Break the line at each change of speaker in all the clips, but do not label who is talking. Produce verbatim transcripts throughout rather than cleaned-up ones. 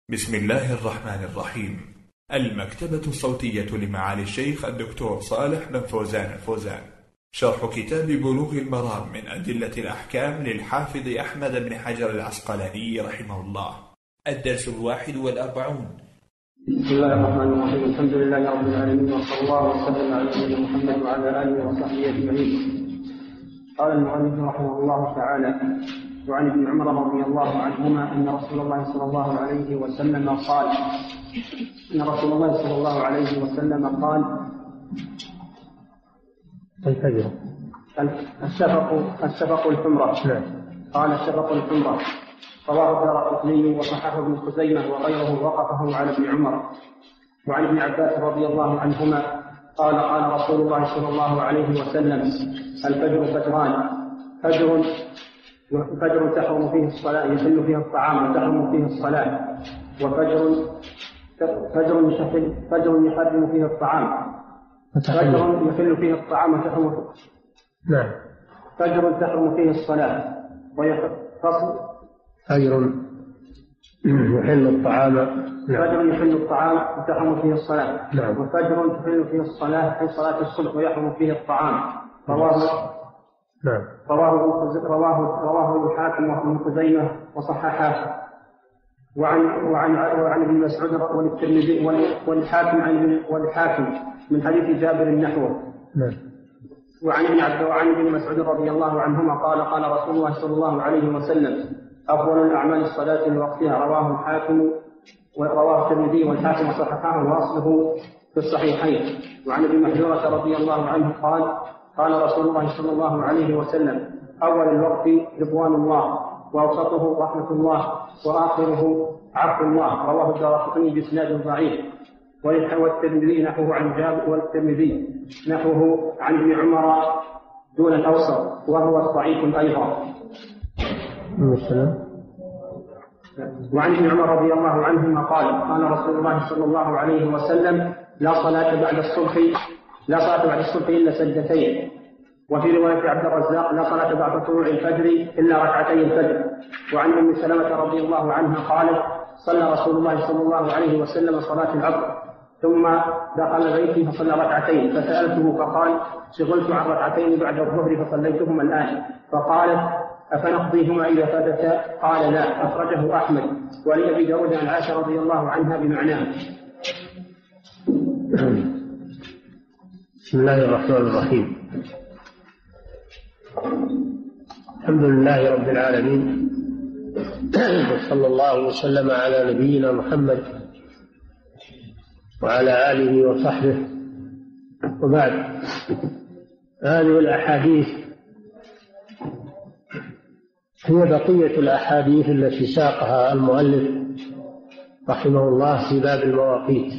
بسم الله الرحمن الرحيم. المكتبة الصوتية لمعالي الشيخ الدكتور صالح بن فوزان الفوزان، شرح كتاب بلوغ المرام من أدلة الأحكام للحافظ أحمد بن حجر العسقلاني رحمه الله. الدرس الواحد والأربعون.
بسم الله الرحمن الرحيم. الحمد لله رب العالمين، وصلى الله وسلم على نبينا محمد وعلى آله وصحبه أجمعين. قال المؤلف رحمه الله تعالى: وعن ابن عمر رضي الله عنهما أن رسول الله صلى الله عليه وسلم قال أن رسول الله صلى الله عليه وسلم قال
الفجر
الشفق الشفق الحمرة. قال الشفق الحمرة. رواه الدارقطني وصححه ابن خزيمة وغيره وقفه على ابن عمر. وعن ابن عباس رضي الله عنهما قال قال رسول الله صلى الله عليه وسلم: الفجر فجران، فجر فجر تحرم فيه الصلاة يحل فيه الطعام وتحرم فيه الصلاة، وفجر فجر يحل فجر يحرم فيه الطعام فجر يحل فيه الطعام وتحرم
نعم
فجر تحرم فيه الصلاة ويفصل
فجر يحل الطعام
فجر يحل الطعام وتحرم فيه الصلاة،
نعم.
وفجر تحل فيه الصلاة في صلاة الصبح ويحرم فيه الطعام. رواه
نعم
رواه رواه رواه الحاكم وابن خزيمة وصححه. وعن وعن وعن ابن مسعود والترمذي والحاكم عن والحاكم من حديث جابر نحوه.
نعم.
وعن ابن عبد وعن ابن مسعود رضي الله عنهما قال قال رسول الله صلى الله عليه وسلم: أفضل الأعمال الصلاة لوقتها. رواه الحاكم ورواه الترمذي والحاكم وصححه وأصله في الصحيحين. وعن ابن محذورة رضي الله عنه قال قال رسول الله صلى الله عليه وسلم: أول الوقت رضوان الله، وأوسطه رحمة الله، وآخره عفو الله. رواه الدارقطني بإسناد ضعيف. والترمذي نحوه عن جابر والترمذي نحوه عن ابن عمر دون الأوسط، وهو ضعيف أيضا. وعن ابن عمر رضي الله عنهما قال قال رسول الله صلى الله عليه وسلم: لا صلاة بعد الصبح لا صلاة بعد الصبح إلا سجدتين. وفي رواية عبد الرزاق: لا صلاة بعد طلوع الفجر إلا ركعتي الفجر. وعن أم سلمة رضي الله عنها قالت: صلى رسول الله صلى الله عليه وسلم صلاة العصر ثم دخل بيتي فصلى ركعتين، فسألته فقال: شغلت عن ركعتين بعد الظهر فصليتهما الآن. فقالت: أفنقضيهما إذا فاتتا؟ قال: لا. أخرجه أحمد ولأبي داود عن عائشة رضي الله عنها بمعناه.
بسم الله الرحمن الرحيم. الحمد لله رب العالمين، وصلى الله وسلم على نبينا محمد وعلى آله وصحبه، وبعد. هذه الأحاديث هي بقية الأحاديث التي ساقها المؤلف رحمه الله في باب المواقيت.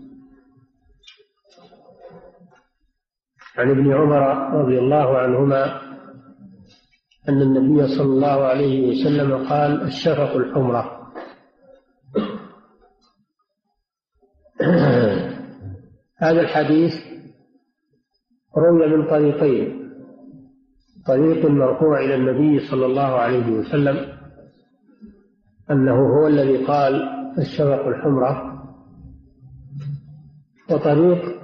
عن ابن عمر رضي الله عنهما أن النبي صلى الله عليه وسلم قال: الشفق الحمرة. هذا الحديث روي من طريقين: طريق مرفوع إلى النبي صلى الله عليه وسلم أنه هو الذي قال الشفق الحمرة، وطريق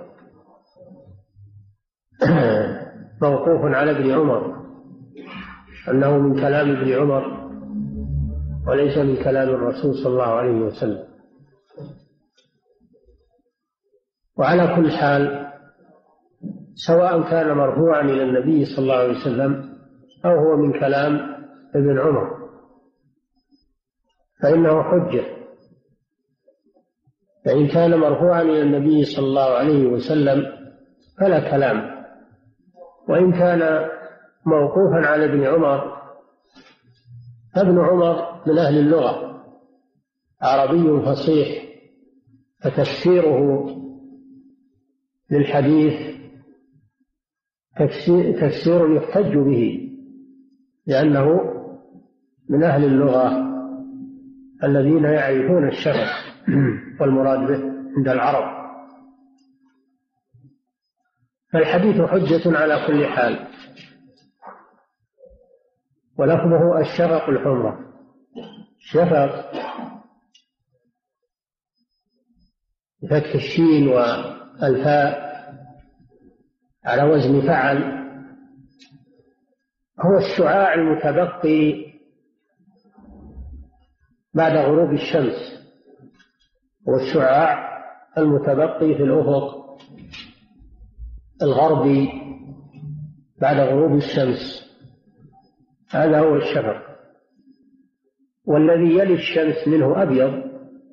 موقوف على ابن عمر أنه من كلام ابن عمر وليس من كلام الرسول صلى الله عليه وسلم. وعلى كل حال، سواء كان مرفوعا إلى النبي صلى الله عليه وسلم أو هو من كلام ابن عمر فإنه حجة. فإن كان مرفوعا إلى النبي صلى الله عليه وسلم فلا كلام، وإن كان موقوفا على ابن عمر فابن عمر من أهل اللغة، عربي فصيح، فتفسيره للحديث تفسير يحتج به، لأنه من أهل اللغة الذين يعرفون الشفق والمراد به عند العرب. فالحديث حجة على كل حال. ولفظه الشفق الحمرة. شفق بفتح الشين والفاء على وزن فعل، هو الشعاع المتبقي بعد غروب الشمس، هو الشعاع المتبقي في الأفق الغربي بعد غروب الشمس، هذا هو الشفق. والذي يلي الشمس منه أبيض،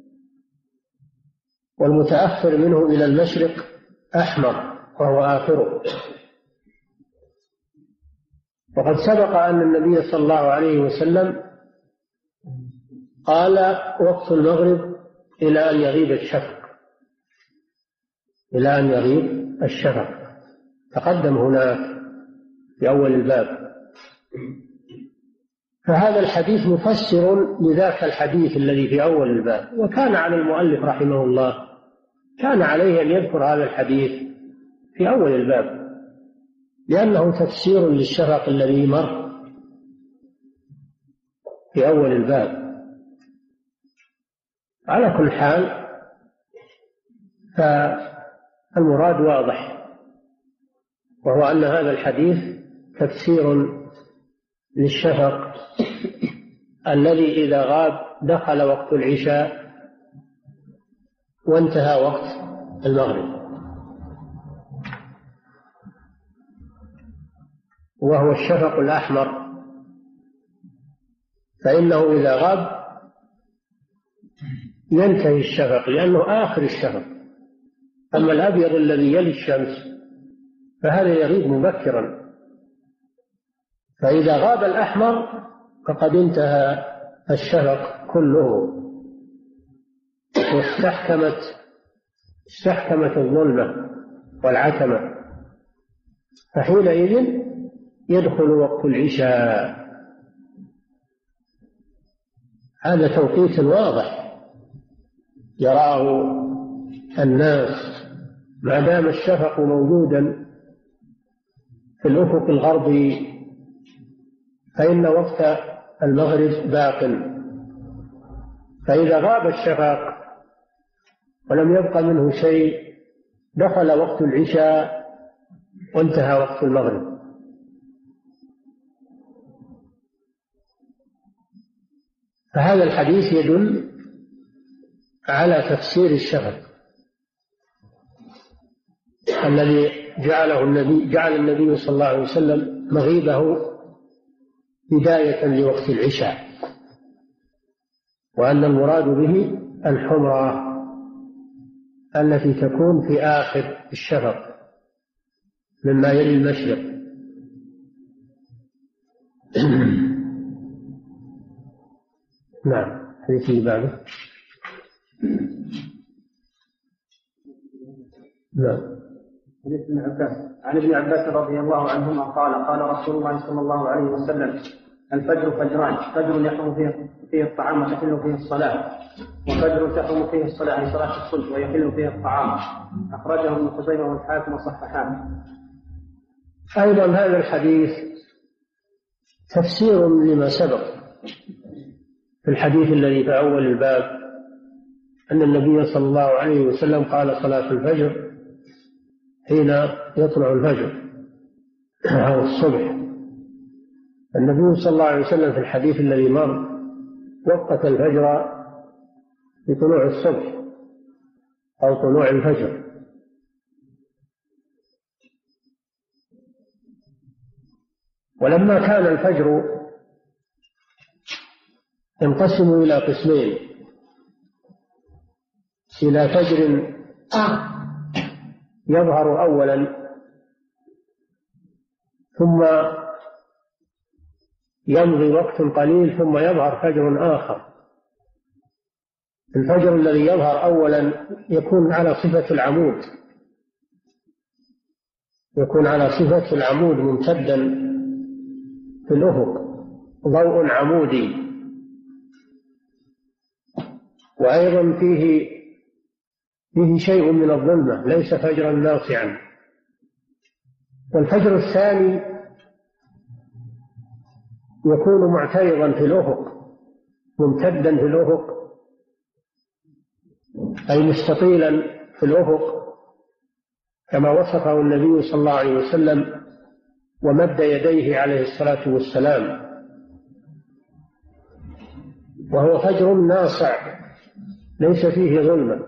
والمتأخر منه إلى المشرق أحمر وهو آخره. وقد سبق أن النبي صلى الله عليه وسلم قال وقت المغرب إلى أن يغيب الشفق، إلى أن يغيب الشفق، تقدم هناك في أول الباب. فهذا الحديث مفسر لذاك الحديث الذي في أول الباب. وكان على المؤلف رحمه الله، كان عليه أن يذكر هذا الحديث في أول الباب، لأنه تفسير للشفق الذي مر في أول الباب. على كل حال فالمراد واضح، وهو أن هذا الحديث تفسير للشفق الذي إذا غاب دخل وقت العشاء وانتهى وقت المغرب، وهو الشفق الأحمر، فإنه إذا غاب ينتهي الشفق لأنه آخر الشفق. أما الأبيض الذي يلي الشمس فهذا يغيب مبكرا، فإذا غاب الأحمر فقد انتهى الشفق كله واستحكمت استحكمت الظلمة والعتمة، فحينئذ يدخل وقت العشاء. هذا توقيت واضح يراه الناس ما دام الشفق موجودا في الأفق الغربي، فإن وقت المغرب باق. فإذا غاب الشفق ولم يبق منه شيء دخل وقت العشاء وانتهى وقت المغرب. فهذا الحديث يدل على تفسير الشفق الذي جعله النبي جعل النبي صلى الله عليه وسلم مغيبه بداية لوقت العشاء، وأن المراد به الحمرة التي تكون في آخر الشفق مما يلي المشرق. نعم. حديث اللي بعده. نعم.
حديث ابن عباس عن ابن عباس رضي الله عنهما قال قال رسول الله صلى الله عليه وسلم: الفجر فجران، فجر يحرم فيه, فيه الطعام وتحل فيه الصلاة، وفجر تحرم فيه الصلاة عن صلاة الصبح ويحل فيه الطعام. أخرجه ابن خزيمة والحاكم وصححاه.
أيضا هذا الحديث تفسير لما سبق في الحديث الذي في أول الباب، أن النبي صلى الله عليه وسلم قال: صلاة الفجر حين يطلع الفجر أو الصبح. النبي صلى الله عليه وسلم في الحديث الذي مر وقت الفجر بطلوع الصبح أو طلوع الفجر. ولما كان الفجر ينقسم إلى قسمين: إلى فجر يظهر أولا ثم يمضي وقت قليل ثم يظهر فجر آخر. الفجر الذي يظهر أولا يكون على صفة العمود، يكون على صفة العمود ممتدا في الأفق، ضوء عمودي، وأيضا فيه فيه شيء من الظلمة، ليس فجرا ناصعا. والفجر الثاني يكون معترضا في الأفق، ممتدا في الأفق، أي مستطيلا في الأفق كما وصفه النبي صلى الله عليه وسلم ومد يديه عليه الصلاة والسلام، وهو فجر ناصع ليس فيه ظلمة.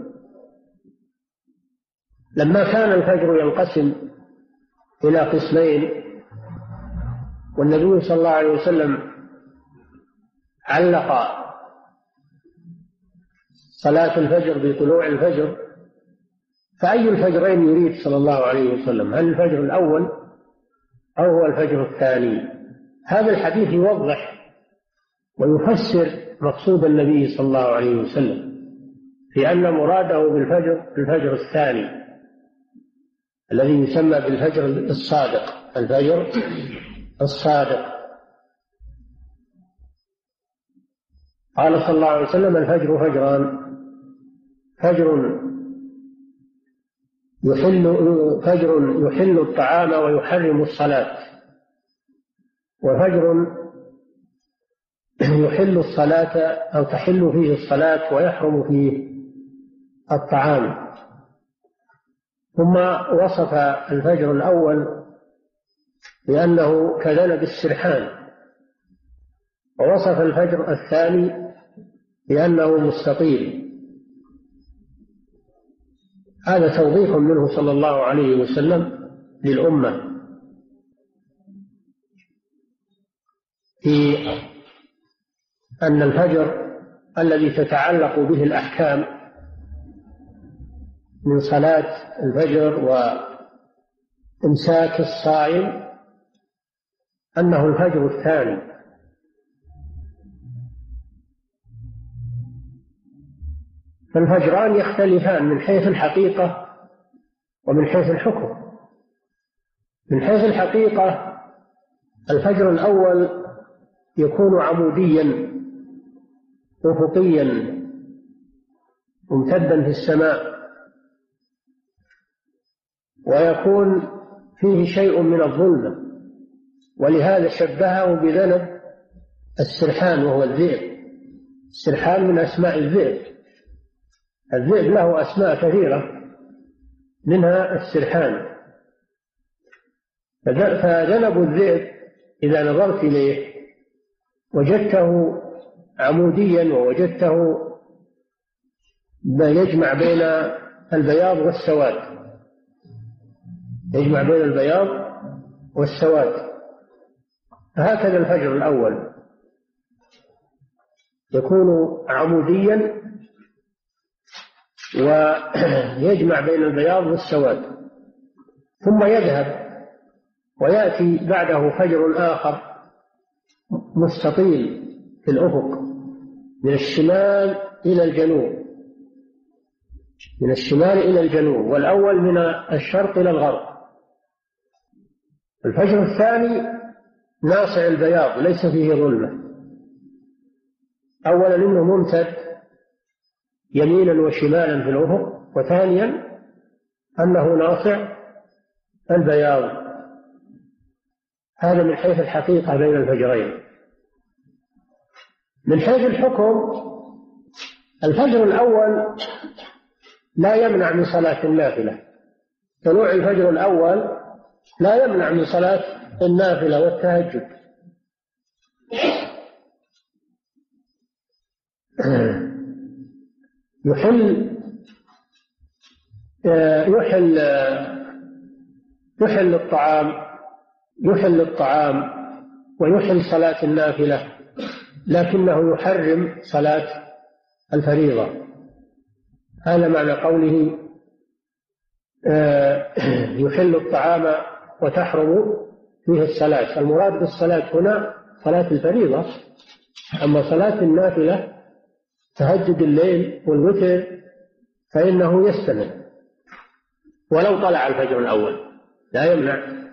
لما كان الفجر ينقسم إلى قسمين والنبي صلى الله عليه وسلم علق صلاة الفجر بطلوع الفجر، فأي الفجرين يريد صلى الله عليه وسلم؟ هل الفجر الأول أو هو الفجر الثاني؟ هذا الحديث يوضح ويفسر مقصود النبي صلى الله عليه وسلم في أن مراده بالفجر الفجر الثاني الذي يسمى بالفجر الصادق، الفجر الصادق. قال صلى الله عليه وسلم: الفجر فجران، فجر يحل فجر يحل الطعام ويحرم الصلاة، وفجر يحل الصلاة أو تحل فيه الصلاة ويحرم فيه الطعام. ثم وصف الفجر الأول بأنه كذنب السرحان، ووصف الفجر الثاني بأنه مستطيل. هذا توضيح منه صلى الله عليه وسلم للأمة في أن الفجر الذي تتعلق به الأحكام من صلاة الفجر وإمساك الصائم أنه الفجر الثاني. فالفجران يختلفان من حيث الحقيقة ومن حيث الحكم. من حيث الحقيقة الفجر الأول يكون عموديا أفقيا ممتدا في السماء، ويكون فيه شيء من الظلمة، ولهذا شبهه بذنب السرحان وهو الذئب. السرحان من أسماء الذئب، الذئب له أسماء كثيرة منها السرحان. فذنب الذئب إذا نظرت إليه وجدته عموديا، ووجدته يجمع بين البياض والسواد، يجمع بين البياض والسواد. هكذا الفجر الأول يكون عموديا ويجمع بين البياض والسواد، ثم يذهب ويأتي بعده فجر آخر مستطيل في الأفق من الشمال إلى الجنوب، من الشمال إلى الجنوب، والأول من الشرق إلى الغرب. الفجر الثاني ناصع البياض ليس فيه ظلمة، أولا إنه ممتد يمينا وشمالا في الأفق، وثانيا أنه ناصع البياض. هذا من حيث الحقيقة بين الفجرين. من حيث الحكم الفجر الأول لا يمنع من صلاة النافلة، طلوع الفجر الأول لا يمنع من صلاة النافلة والتهجد. يحل يحل يحل الطعام يحل الطعام ويحل صلاة النافلة، لكنه يحرم صلاة الفريضة. هذا معنى قوله يحل الطعام وتحرم فيه الصلاة. المراد بالصلاة هنا صلاة الفريضة، أما صلاة النافلة تهجد الليل والوتر فإنه يستمر ولو طلع الفجر الأول لا يمنع.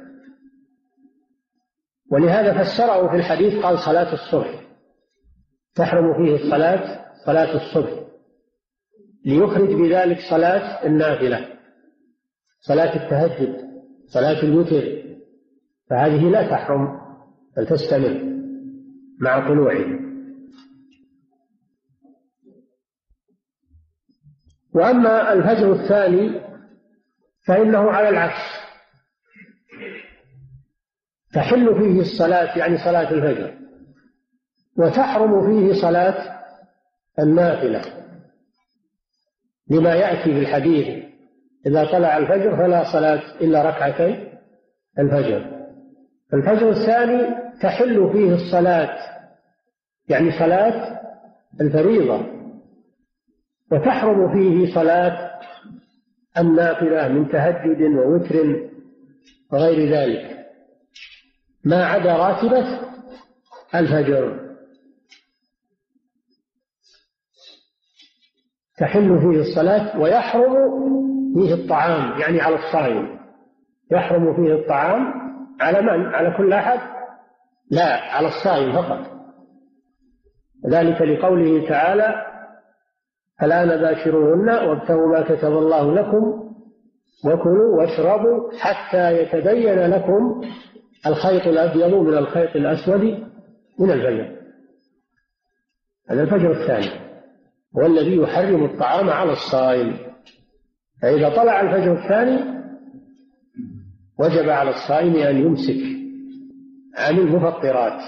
ولهذا فسره في الحديث قال صلاة الصبح تحرم فيه الصلاة صلاة الصبح، ليخرج بذلك صلاة النافلة، صلاة التهجد، صلاة الوتر، فهذه لا تحرم بل تستمر مع طلوعه. وأما الفجر الثاني فإنه على العكس، تحل فيه الصلاة يعني صلاة الفجر، وتحرم فيه صلاة النافلة، لما يأتي في الحديث إذا طلع الفجر فلا صلاة إلا ركعتي الفجر. الفجر الثاني تحل فيه الصلاة يعني صلاة الفريضة، وتحرم فيه صلاة النافلة من تهجد ووتر وغير ذلك ما عدا راتبة الفجر. تحل فيه الصلاة، ويحرم فيه الطعام يعني على الصائم. يحرم فيه الطعام على من؟ على كل أحد؟ لا، على الصائم فقط، ذلك لقوله تعالى: الآن باشروهن وابتغوا ما كتب الله لكم وكلوا واشربوا حتى يتبين لكم الخيط الأبيض من الخيط الأسود من الفجر. هذا الفجر الثاني هو الذي يحرم الطعام على الصائم. فإذا طلع الفجر الثاني وجب على الصائم أن يمسك عن المفطرات.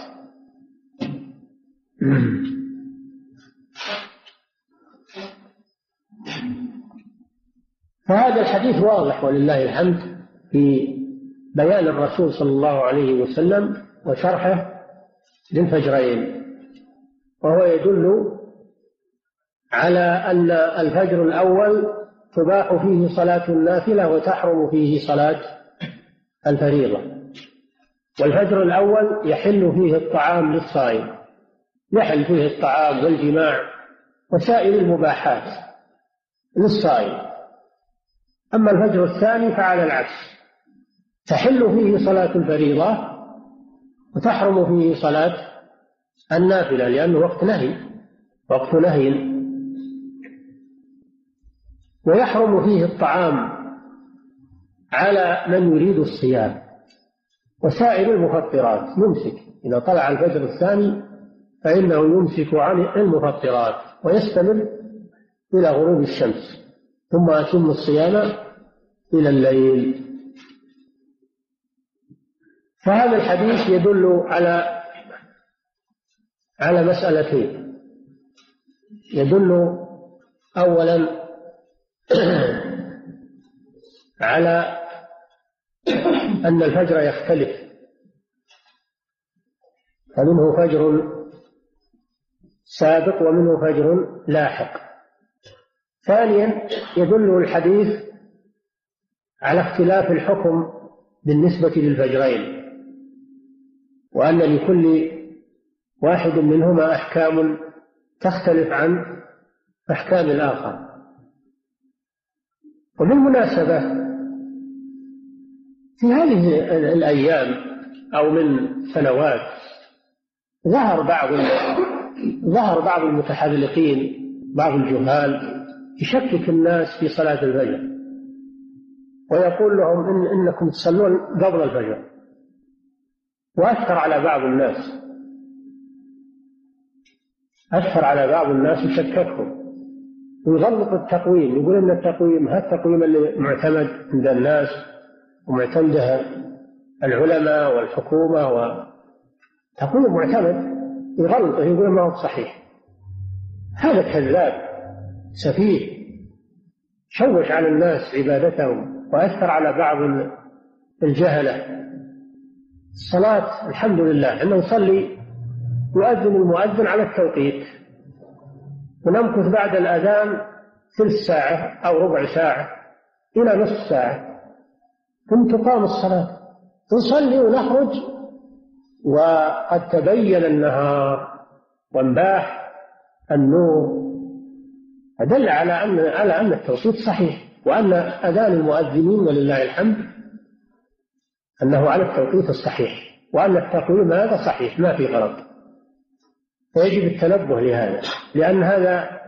فهذا الحديث واضح ولله الحمد في بيان الرسول صلى الله عليه وسلم وشرحه للفجرين، وهو يدل على أن الفجر الأول تباح فيه صلاة النافلة وتحرم فيه صلاة الفريضة، والفجر الأول يحل فيه الطعام للصائم، يحل فيه الطعام والجماع وسائر المباحات للصائم. أما الفجر الثاني فعلى العكس، تحل فيه صلاة الفريضة وتحرم فيه صلاة النافلة، لأنه وقت نهي وقت نهي. ويحرم فيه الطعام على من يريد الصيام وسائر المفطرات، يمسك إذا طلع الفجر الثاني فإنه يمسك عن المفطرات ويستمر إلى غروب الشمس، ثم يتم الصيام إلى الليل. فهذا الحديث يدل على على مسألتين. يدل أولا على أن الفجر يختلف، فمنه فجر سابق ومنه فجر لاحق. ثانيا يدل الحديث على اختلاف الحكم بالنسبة للفجرين، وأن لكل واحد منهما أحكام تختلف عن أحكام الآخر. وبالمناسبة في هذه الأيام أو من سنوات ظهر بعض ظهر بعض المتحذلقين، بعض الجهال، يشكك الناس في صلاة الفجر ويقول لهم إن إنكم تصلون قبل الفجر، وأثر على بعض الناس أثر على بعض الناس يشككهم ويغلط التقويم، يقول إن التقويم هذا التقويم اللي معتمد عند الناس ومعتمدها العلماء والحكومة وتقويم معتمد، يغلط يقول ما هو صحيح. هذا كذاب سفيه شوش على الناس عبادتهم وأثر على بعض الجهلة. الصلاة الحمد لله أنه نصلي يؤذن المؤذن على التوقيت، ونمكث بعد الأذان ثلث ساعة أو ربع ساعة إلى نصف ساعة، ثم تقام الصلاة، نصلي ونخرج وقد تبين النهار وانباح النور. أدل على أن على أن التوقيت صحيح، وأن أذان المؤذنين ولله الحمد أنه على التوقيت الصحيح، وأن التقويم هذا صحيح ما في غلط. فيجب التنبه لهذا، لأن هذا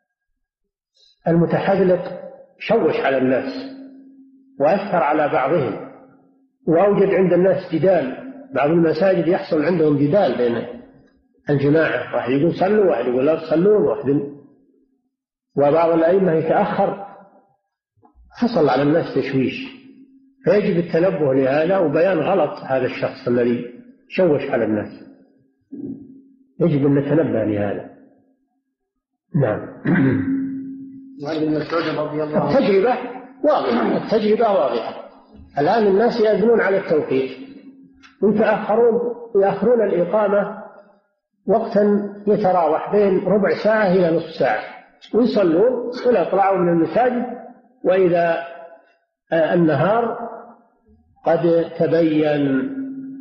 المتحذلق شوش على الناس وأثر على بعضهم وأوجد عند الناس جدال. بعض المساجد يحصل عندهم جدال بين الجماعة، واحد يقول صلوا واحد يقول لا تصلون، واحد وبعض الأئمة يتأخر حصل على الناس تشويش، فيجب التنبه لهذا وبيان غلط هذا الشخص الذي شوش على الناس، يجب أن نتنبه لهذا. نعم. التجربة واضحة، التجربة واضحة. الآن الناس يأذنون على التوقيت ويتأخرون يأخرون الإقامة وقتا يتراوح بين ربع ساعة إلى نصف ساعة، ويصلون ولا يطلعوا من المساجد، وإذا النهار قد تبين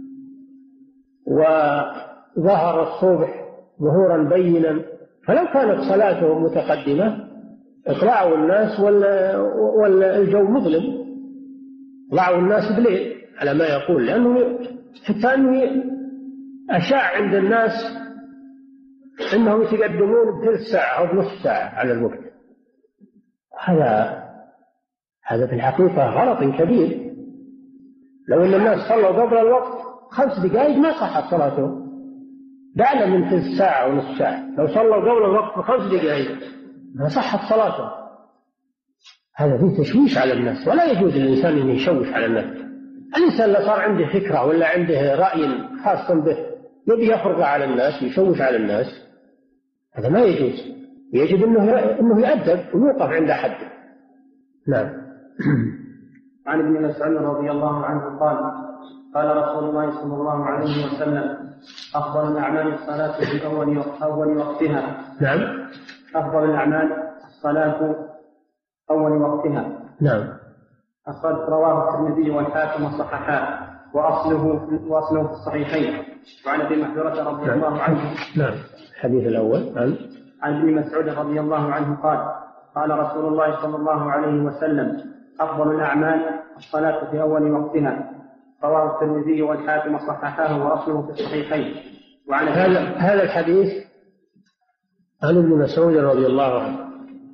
وظهر الصبح ظهورا بينا، فلو كانت صلاتهم متقدمة اطلعوا الناس والجو مظلم، طلعوا الناس بليل على ما يقول، لأنه حتى أنه أشاع عند الناس أنهم يتقدمون بثلث ساعة أو بنصف ساعة على الوقت. هذا هذا في الحقيقة غلط كبير. لو أن الناس صلوا قبل الوقت خمس دقائق ما صحت صلاتهم، دعنا من ثلث ساعة ونصف ساعة، لو صلوا قبل الوقت بخمس دقائق ما صحت صلاتهم. هذا فيه تشويش على الناس، ولا يجوز للإنسان أن يشوش على الناس. الإنسان اللي صار عنده فكرة ولا عنده رأي خاص به يبي يفرض على الناس ويشوش على الناس، هذا ما يجوز، يجب أنه أنه يؤدب ويوقف عند حده. نعم.
عن ابن مسعود رضي الله عنه قال قال رسول الله صلى الله عليه وسلم أفضل الأعمال الصلاة في أول أول وقتها.
نعم.
أفضل الأعمال الصلاة أول وقتها.
نعم.
أخرج رواه الترمذي والحاكم وصححاه وأصله وأصله في الصحيحين. وعن ابي محذورة رضي
نعم.
الله عنه.
نعم. الحديث الأول عن
عن ابن مسعود رضي الله عنه قال قال رسول الله صلى الله عليه وسلم أفضل الأعمال الصلاة في أول وقتها. رواه الترمذي والحاكم وصححاه وأصله في الصحيحين. وعن
هذا هذا الحديث عن ابن مسعود رضي الله عنه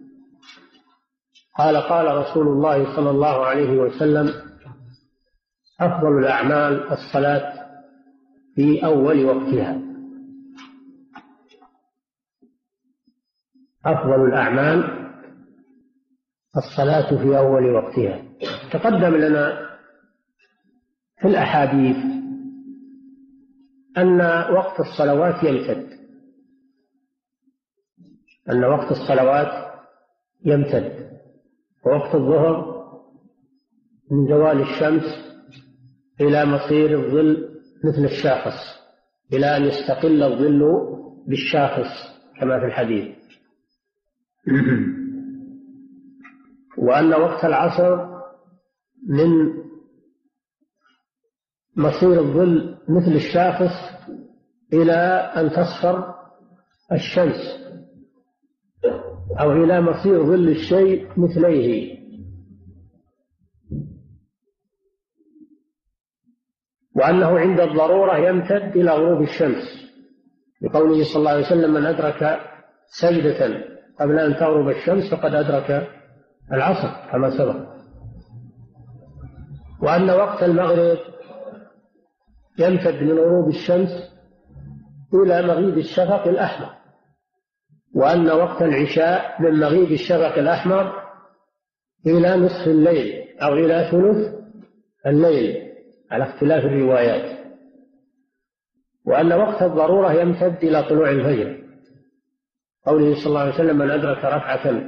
قال قال رسول الله صلى الله عليه وسلم أفضل الأعمال الصلاة في أول وقتها. أفضل الأعمال الصلاة في أول وقتها. تقدم لنا في الأحاديث أن وقت الصلوات يمتد، أن وقت الصلوات يمتد، ووقت الظهر من زوال الشمس إلى مصير الظل مثل الشاخص، إلى أن يستقل الظل بالشاخص كما في الحديث. وأن وقت العصر من مصير الظل مثل الشاخص إلى أن تصفر الشمس، أو إلى مصير ظل الشيء مثليه. وأنه عند الضرورة يمتد إلى غروب الشمس، لقوله صلى الله عليه وسلم من أدرك سجدة قبل أن تغرب الشمس فقد أدرك العصر كما سبق. وأن وقت المغرب يمتد من غروب الشمس إلى مغيب الشفق الأحمر. وأن وقت العشاء من مغيب الشفق الأحمر إلى نصف الليل أو إلى ثلث الليل على اختلاف الروايات. وأن وقت الضرورة يمتد إلى طلوع الفجر، قوله صلى الله عليه وسلم من أدرك ركعة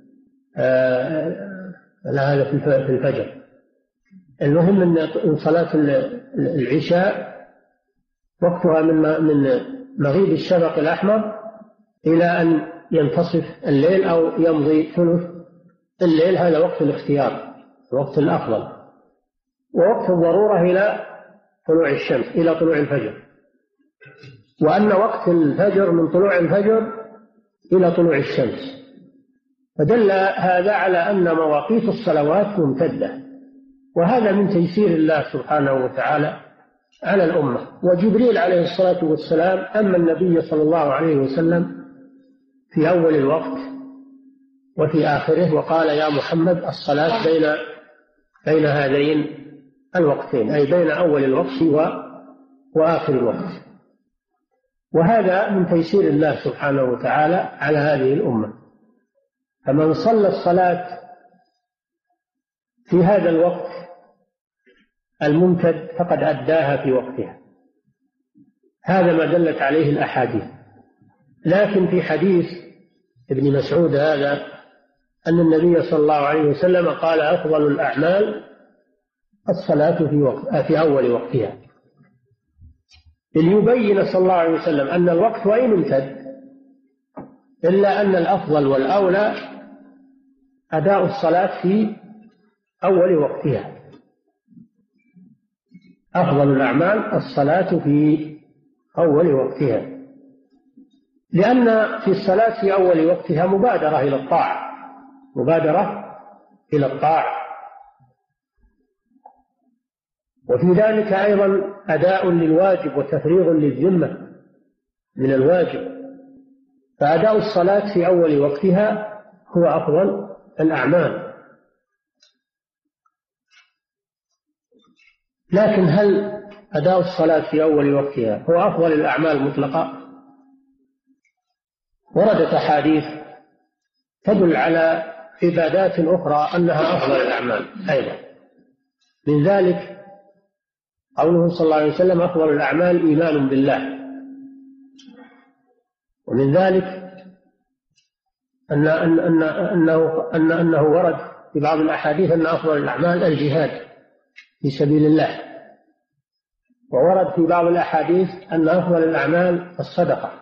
هذا في الفجر. المهم أن صلاة العشاء وقتها من من مغيب الشفق الأحمر إلى أن ينتصف الليل أو يمضي ثلث الليل، هذا وقت الاختيار، وقت الأفضل. ووقت الضرورة إلى طلوع الشمس، إلى طلوع الفجر. وأن وقت الفجر من طلوع الفجر إلى طلوع الشمس. فدل هذا على أن مواقيت الصلوات ممتدة، وهذا من تيسير الله سبحانه وتعالى على الأمة. وجبريل عليه الصلاة والسلام أما النبي صلى الله عليه وسلم في أول الوقت وفي آخره، وقال يا محمد الصلاة بين بين هذين الوقتين، أي بين أول الوقت وآخر الوقت. وهذا من تيسير الله سبحانه وتعالى على هذه الأمة. فمن صلى الصلاة في هذا الوقت الممتد فقد أداها في وقتها. هذا ما دلت عليه الأحاديث. لكن في حديث ابن مسعود هذا أن النبي صلى الله عليه وسلم قال أفضل الأعمال الصلاة في, وقت في أول وقتها، ليبين صلى الله عليه وسلم أن الوقت وإن امتد إلا أن الأفضل والأولى أداء الصلاة في أول وقتها. أفضل الأعمال الصلاة في أول وقتها، لأن في الصلاة في أول وقتها مبادرة إلى الطاعة، مبادرة إلى الطاعة، وفي ذلك أيضا أداء للواجب وتفريغ للذمة من الواجب. فأداء الصلاة في أول وقتها هو أفضل الأعمال. لكن هل أداء الصلاة في أول وقتها هو أفضل الأعمال مطلقة؟ وردت أحاديث تدل على عبادات أخرى أنها أفضل الأعمال أيضا. من ذلك قوله صلى الله عليه وسلم أفضل الأعمال إيمان بالله. ومن ذلك أن أن أن أنه أن أنه ورد في بعض الأحاديث أن أفضل الأعمال الجهاد في سبيل الله. وورد في بعض الأحاديث أن أفضل الأعمال الصدقة.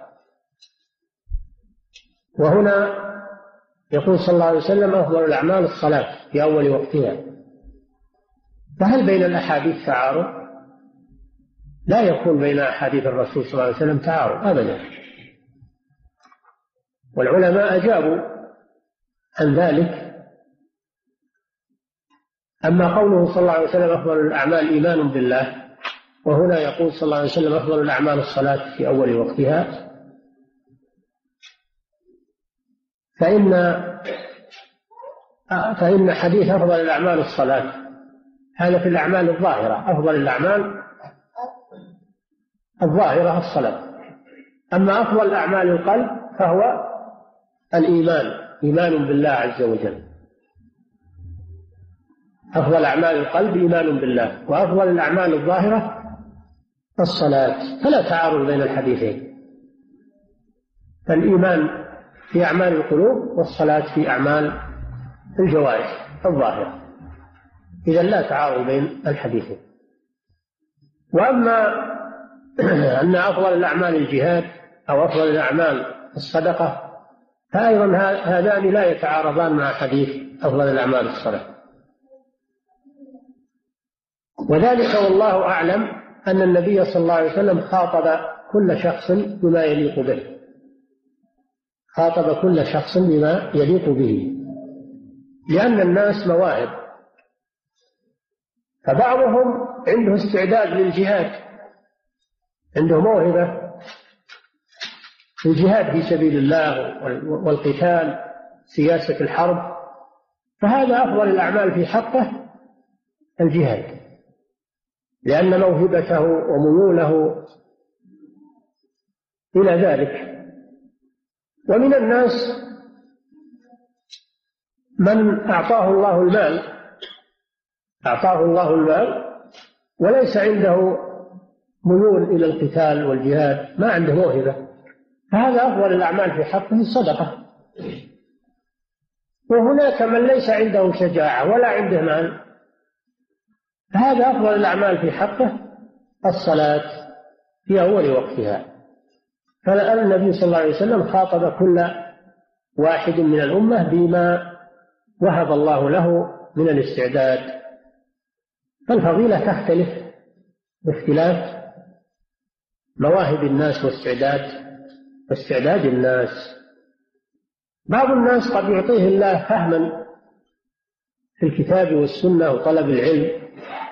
وهنا يقول صلى الله عليه وسلم أفضل الأعمال الصلاة في أول وقتها. فهل بين الأحاديث تعارض؟ لا يكون بين أحاديث الرسول صلى الله عليه وسلم تعارض أبدا. والعلماء أجابوا عن ذلك. أما قوله صلى الله عليه وسلم أفضل الأعمال إيمان بالله، وهنا يقول صلى الله عليه وسلم أفضل الأعمال الصلاة في أول وقتها، فإن فإن حديث أفضل الأعمال الصلاة هذا في الأعمال الظاهرة، أفضل الأعمال الظاهرة الصلاة. أما أفضل الأعمال القلب فهو الإيمان، إيمان بالله عز وجل. أفضل أعمال القلب إيمان بالله، وأفضل الأعمال الظاهرة الصلاة. فلا تعارض بين الحديثين، فالإيمان في أعمال القلوب والصلاة في أعمال الجوارح الظاهرة. إذن لا تعارض بين الحديثين. وأما أن أفضل الأعمال الجهاد أو أفضل الأعمال الصدقة فأيضا هذان لا يتعارضان مع حديث أفضل الأعمال الصلاة. وذلك والله أعلم أن النبي صلى الله عليه وسلم خاطب كل شخص بما يليق به، خاطب كل شخص بما يليق به، لأن الناس مواهب، فبعضهم عنده استعداد للجهاد، عنده موهبة في الجهاد في سبيل الله والقتال، سياسة الحرب، فهذا أفضل الأعمال في حقه الجهاد، لأن موهبته وميوله إلى ذلك. ومن الناس من أعطاه الله المال، أعطاه الله المال وليس عنده ميول إلى القتال والجهاد، ما عنده موهبة، فهذا أفضل الأعمال في حقه الصدقة. وهناك من ليس عنده شجاعة ولا عنده مال، فهذا أفضل الأعمال في حقه الصلاة في أول وقتها. فالنبي صلى الله عليه وسلم خاطب كل واحد من الأمة بما وهب الله له من الاستعداد. فالفضيلة تختلف باختلاف مواهب الناس واستعداد واستعداد الناس. بعض الناس قد يعطيه الله فهما في الكتاب والسنة وطلب العلم،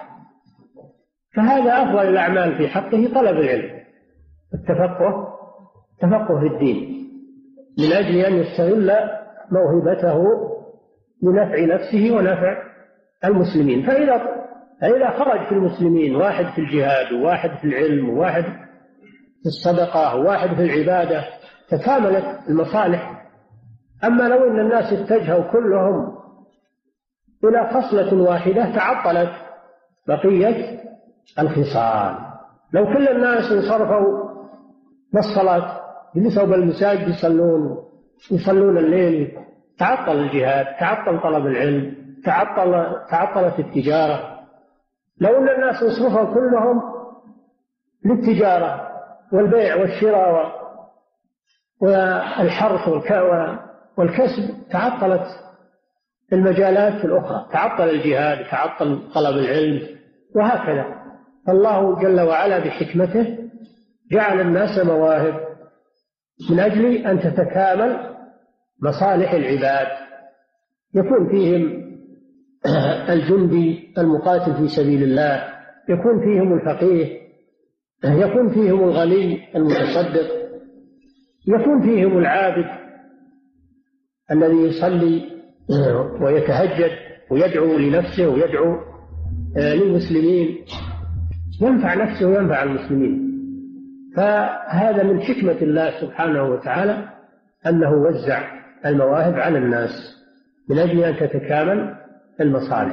فهذا أفضل الأعمال في حقه طلب العلم، التفقه تفقه في الدين، من أجل أن يستغل موهبته لنفع نفسه ونفع المسلمين. فإذا فإذا خرج في المسلمين واحد في الجهاد وواحد في العلم وواحد في الصدقة وواحد في العبادة، تكاملت المصالح أما لو أن الناس اتجهوا كلهم إلى خصلة واحدة تعطلت بقية الخصال. لو كل الناس انصرفوا بالصلاة جلسوا بالمساجد يصلون يصلون الليل تعطل الجهاد، تعطل طلب العلم، تعطل تعطلت التجارة. لو أن الناس انصرفوا كلهم للتجارة والبيع والشراء والحرث والكسب تعطلت المجالات الأخرى، تعطل الجهاد، تعطل طلب العلم، وهكذا. فالله جل وعلا بحكمته جعل الناس مواهب من أجل أن تتكامل مصالح العباد، يكون فيهم الجندي المقاتل في سبيل الله، يكون فيهم الفقيه، يكون فيهم الغني المتصدق، يكون فيهم العابد الذي يصلي ويتهجد ويدعو لنفسه ويدعو للمسلمين، ينفع نفسه وينفع المسلمين. فهذا من حكمة الله سبحانه وتعالى أنه وزع المواهب على الناس من أجل أن تتكامل المصالح.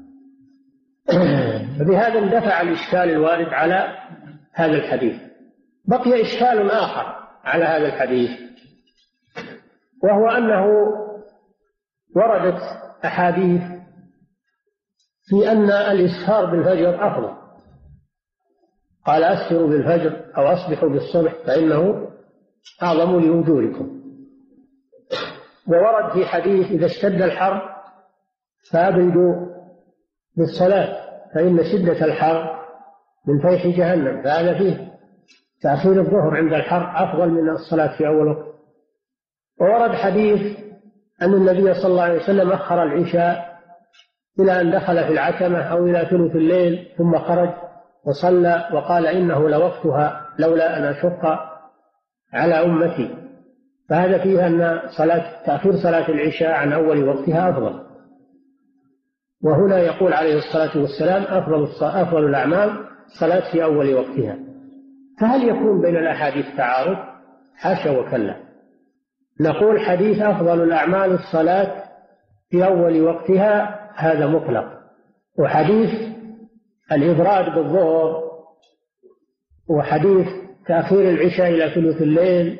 بهذا اندفع الإشكال الوارد على هذا الحديث. بقي إشكال آخر على هذا الحديث، وهو أنه وردت أحاديث في أن الإسفار بالفجر أفضل، قال أسفروا بالفجر أو أصبحوا بالصبح فإنه أعظم لوجوهكم. وورد في حديث إذا اشتد الحر فأبردوا بالصلاة فإن شدة الحر من فيح جهنم، فهذا فيه تأخير الظهر عند الحر أفضل من الصلاة في أول وقت. وورد حديث أن النبي صلى الله عليه وسلم أخر العشاء إلى أن دخل في العتمة أو إلى ثلث الليل ثم خرج وصلى وقال إنه لوقتها لولا أن أشق على أمتي. فهذا فيه أن صلاة تأخير صلاة العشاء عن أول وقتها أفضل. وهنا يقول عليه الصلاة والسلام أفضل, أفضل الأعمال صلاة في أول وقتها. فهل يكون بين الأحاديث تعارض؟ حاشا وكلا. نقول حديث أفضل الأعمال الصلاة في أول وقتها هذا مطلق، وحديث الإبراد بالظهر وحديث تأخير العشاء إلى ثلث الليل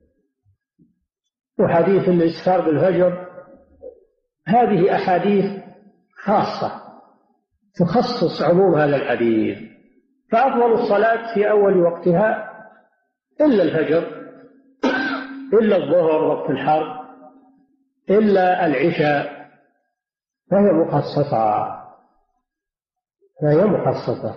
وحديث الإسفار بالفجر هذه أحاديث خاصة تخصص عموم هذا الحديث. فأفضل الصلاة في أول وقتها إلا الفجر إلا الظهر وقت الحر إلا العشاء فهي مخصصة فهي مخصصة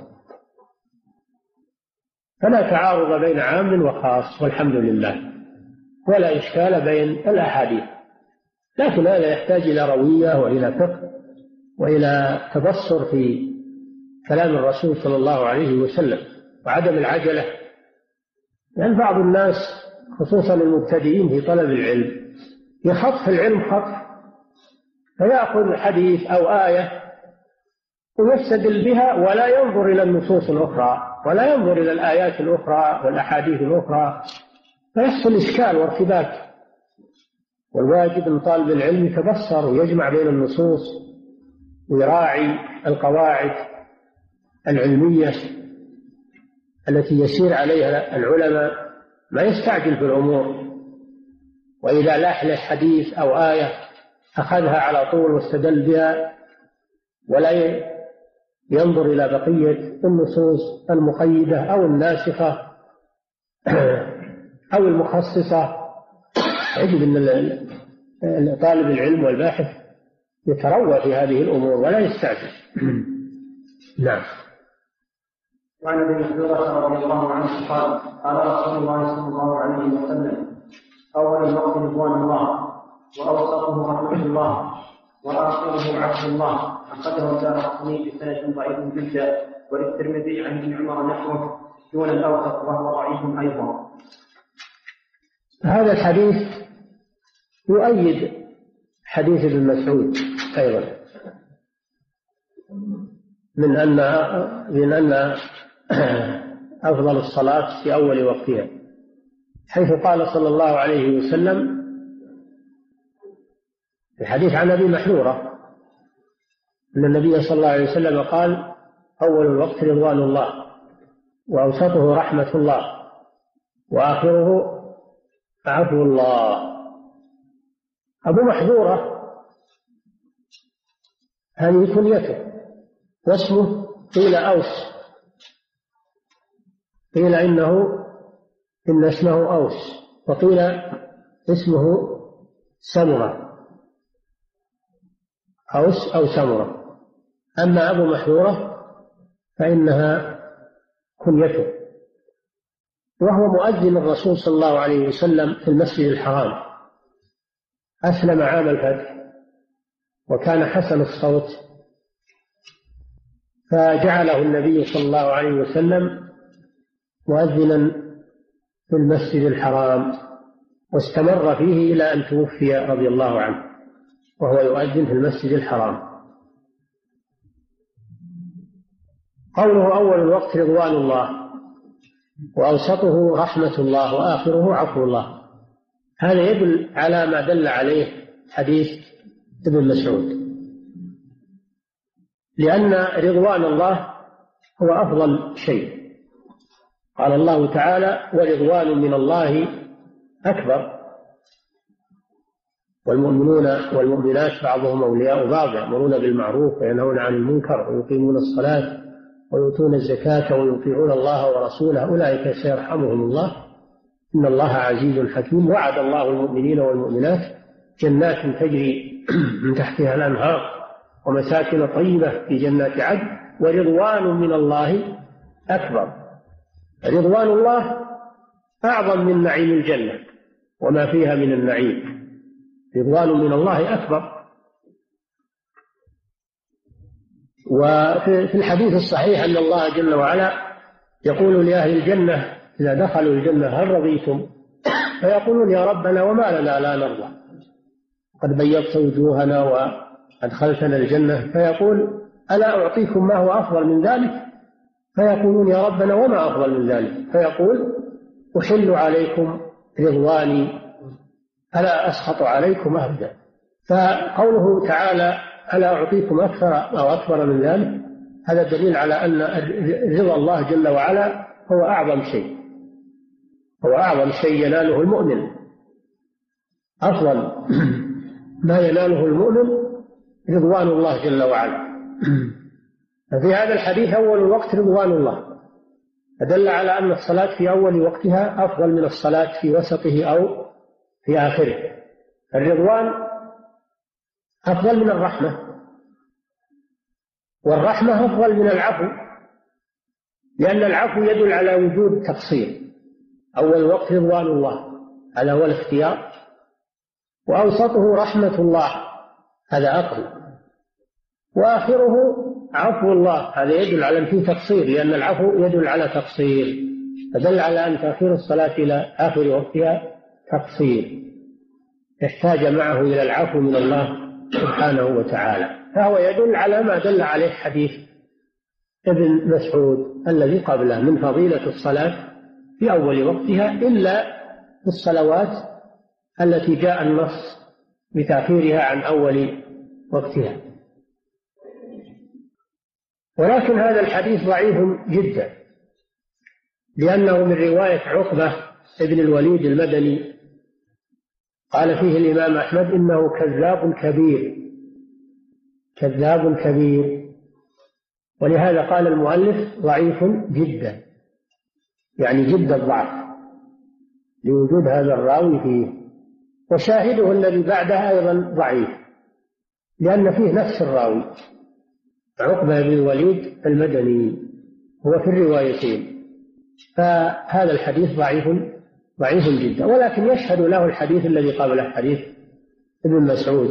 فلا تعارض بين عام وخاص والحمد لله، ولا إشكال بين الأحاديث. لكن هذا يحتاج إلى روية وإلى فقه وإلى تبصر في كلام الرسول صلى الله عليه وسلم وعدم العجلة. لأن بعض الناس خصوصا المبتدئين في طلب العلم يخطف العلم خطف، فيأخذ حديث أو آية ويستدل بها ولا ينظر إلى النصوص الأخرى ولا ينظر إلى الآيات الأخرى والأحاديث الأخرى، فيحصل إشكال وارتباك. والواجب أن طالب العلم يتبصر ويجمع بين النصوص ويراعي القواعد العلمية التي يسير عليها العلماء، ما يستعجل في الأمور، وإذا لاح له حديث أو آية أخذها على طول واستدل بها ولا ينظر إلى بقية النصوص المقيدة أو الناسخة أو المخصصة. يجب أن طالب العلم والباحث يتروى في هذه الأمور ولا يستعجل. نعم.
وعن ابي محذورة رضي الله عنه قال قال رسول الله صلى الله عليه وسلم أول الوقت رضوان الله وأوسطه رحمة الله وآخره عفو الله. أخذه الدارقطني بسند ضعيف جدا، وللترمذي عن ابن عمر نحوه دون الأوسط وهو ضعيف أيضا.
هذا الحديث يؤيد حديث ابن مسعود أيضا من أن من أن أفضل الصلاة في أول وقتها، حيث قال صلى الله عليه وسلم الحديث عن أبي محذورة أن النبي صلى الله عليه وسلم قال: أول الوقت رضوان الله، وأوسطه رحمة الله، وآخره عفو الله. أبو محذورة هذه كنيته، واسمه قيل أوس، قيل إنه إن اسمه أوس، وقيل اسمه سمرة، أوس أو سمرة. أما أبو محذورة فإنها كنيته، وهو مؤذن الرسول صلى الله عليه وسلم في المسجد الحرام. أسلم عام الفتح وكان حسن الصوت، فجعله النبي صلى الله عليه وسلم مؤذنا في المسجد الحرام، واستمر فيه إلى أن توفي رضي الله عنه وهو يؤذن في المسجد الحرام. قوله أول الوقت رضوان الله، وأوسطه رحمة الله، وآخره عفو الله، هذا يدل على ما دل عليه حديث ابن مسعود، لأن رضوان الله هو أفضل شيء. قال الله تعالى: ورضوان من الله أكبر، والمؤمنون والمؤمنات بعضهم أولياء بعض، يأمرون بالمعروف وينهون عن المنكر ويقيمون الصلاة ويؤتون الزكاة ويطيعون الله ورسوله أولئك سيرحمهم الله إن الله عزيز حكيم. وعد الله المؤمنين والمؤمنات جنات تجري من تحتها الأنهار ومساكن طيبة في جنات عدن ورضوان من الله أكبر. رضوان الله أعظم من نعيم الجنة وما فيها من النعيم، رضوان من الله أكبر. وفي الحديث الصحيح أن الله جل وعلا يقول لأهل الجنة إذا دخلوا الجنة: هل رضيتم؟ فيقولون: يا ربنا وما لنا لا نرضى، قد بيضت وجوهنا وأدخلتنا الجنة. فيقول: ألا أعطيكم ما هو أفضل من ذلك؟ فيقولون: يا ربنا وما أفضل من ذلك؟ فيقول: أحل عليكم رضواني ألا أسخط عليكم أبدا. فقوله تعالى: ألا أعطيكم أكثر أو أكبر من ذلك، هذا دليل على أن رضا الله جل وعلا هو أعظم شيء، هو أعظم شيء يناله المؤمن. أفضل ما يناله المؤمن رضوان الله جل وعلا. ففي هذا الحديث أول الوقت رضوان الله، فدل على أن الصلاة في أول وقتها أفضل من الصلاة في وسطه أو في آخره. الرضوان أفضل من الرحمة، والرحمة أفضل من العفو، لأن العفو يدل على وجود تقصير. أول وقت رضوان الله، هذا هو الاختيار، وأوسطه رحمة الله، هذا أقل، وآخره عفو الله، هذا يدل على أن فيه تقصير، لأن العفو يدل على تقصير، فدل على أن تأخير الصلاة إلى آخر وقتها تقصير، يحتاج معه إلى العفو من الله سبحانه وتعالى. فهو يدل على ما دل عليه حديث ابن مسعود الذي قبله من فضيلة الصلاة في أول وقتها، إلا في الصلوات التي جاء النص بتأخيرها عن أول وقتها. ولكن هذا الحديث ضعيف جدا، لأنه من رواية عقبة ابن الوليد المدني، قال فيه الإمام أحمد: إنه كذاب كبير، كذاب كبير. ولهذا قال المؤلف ضعيف جدا، يعني جد الضعف لوجود هذا الراوي فيه. وشاهده الذي بعدها أيضا ضعيف، لأن فيه نفس الراوي عقبة بن الوليد المدني، هو في الروايتين. فهذا الحديث ضعيف ضعيف جدا، ولكن يشهد له الحديث الذي قبله، حديث ابن مسعود: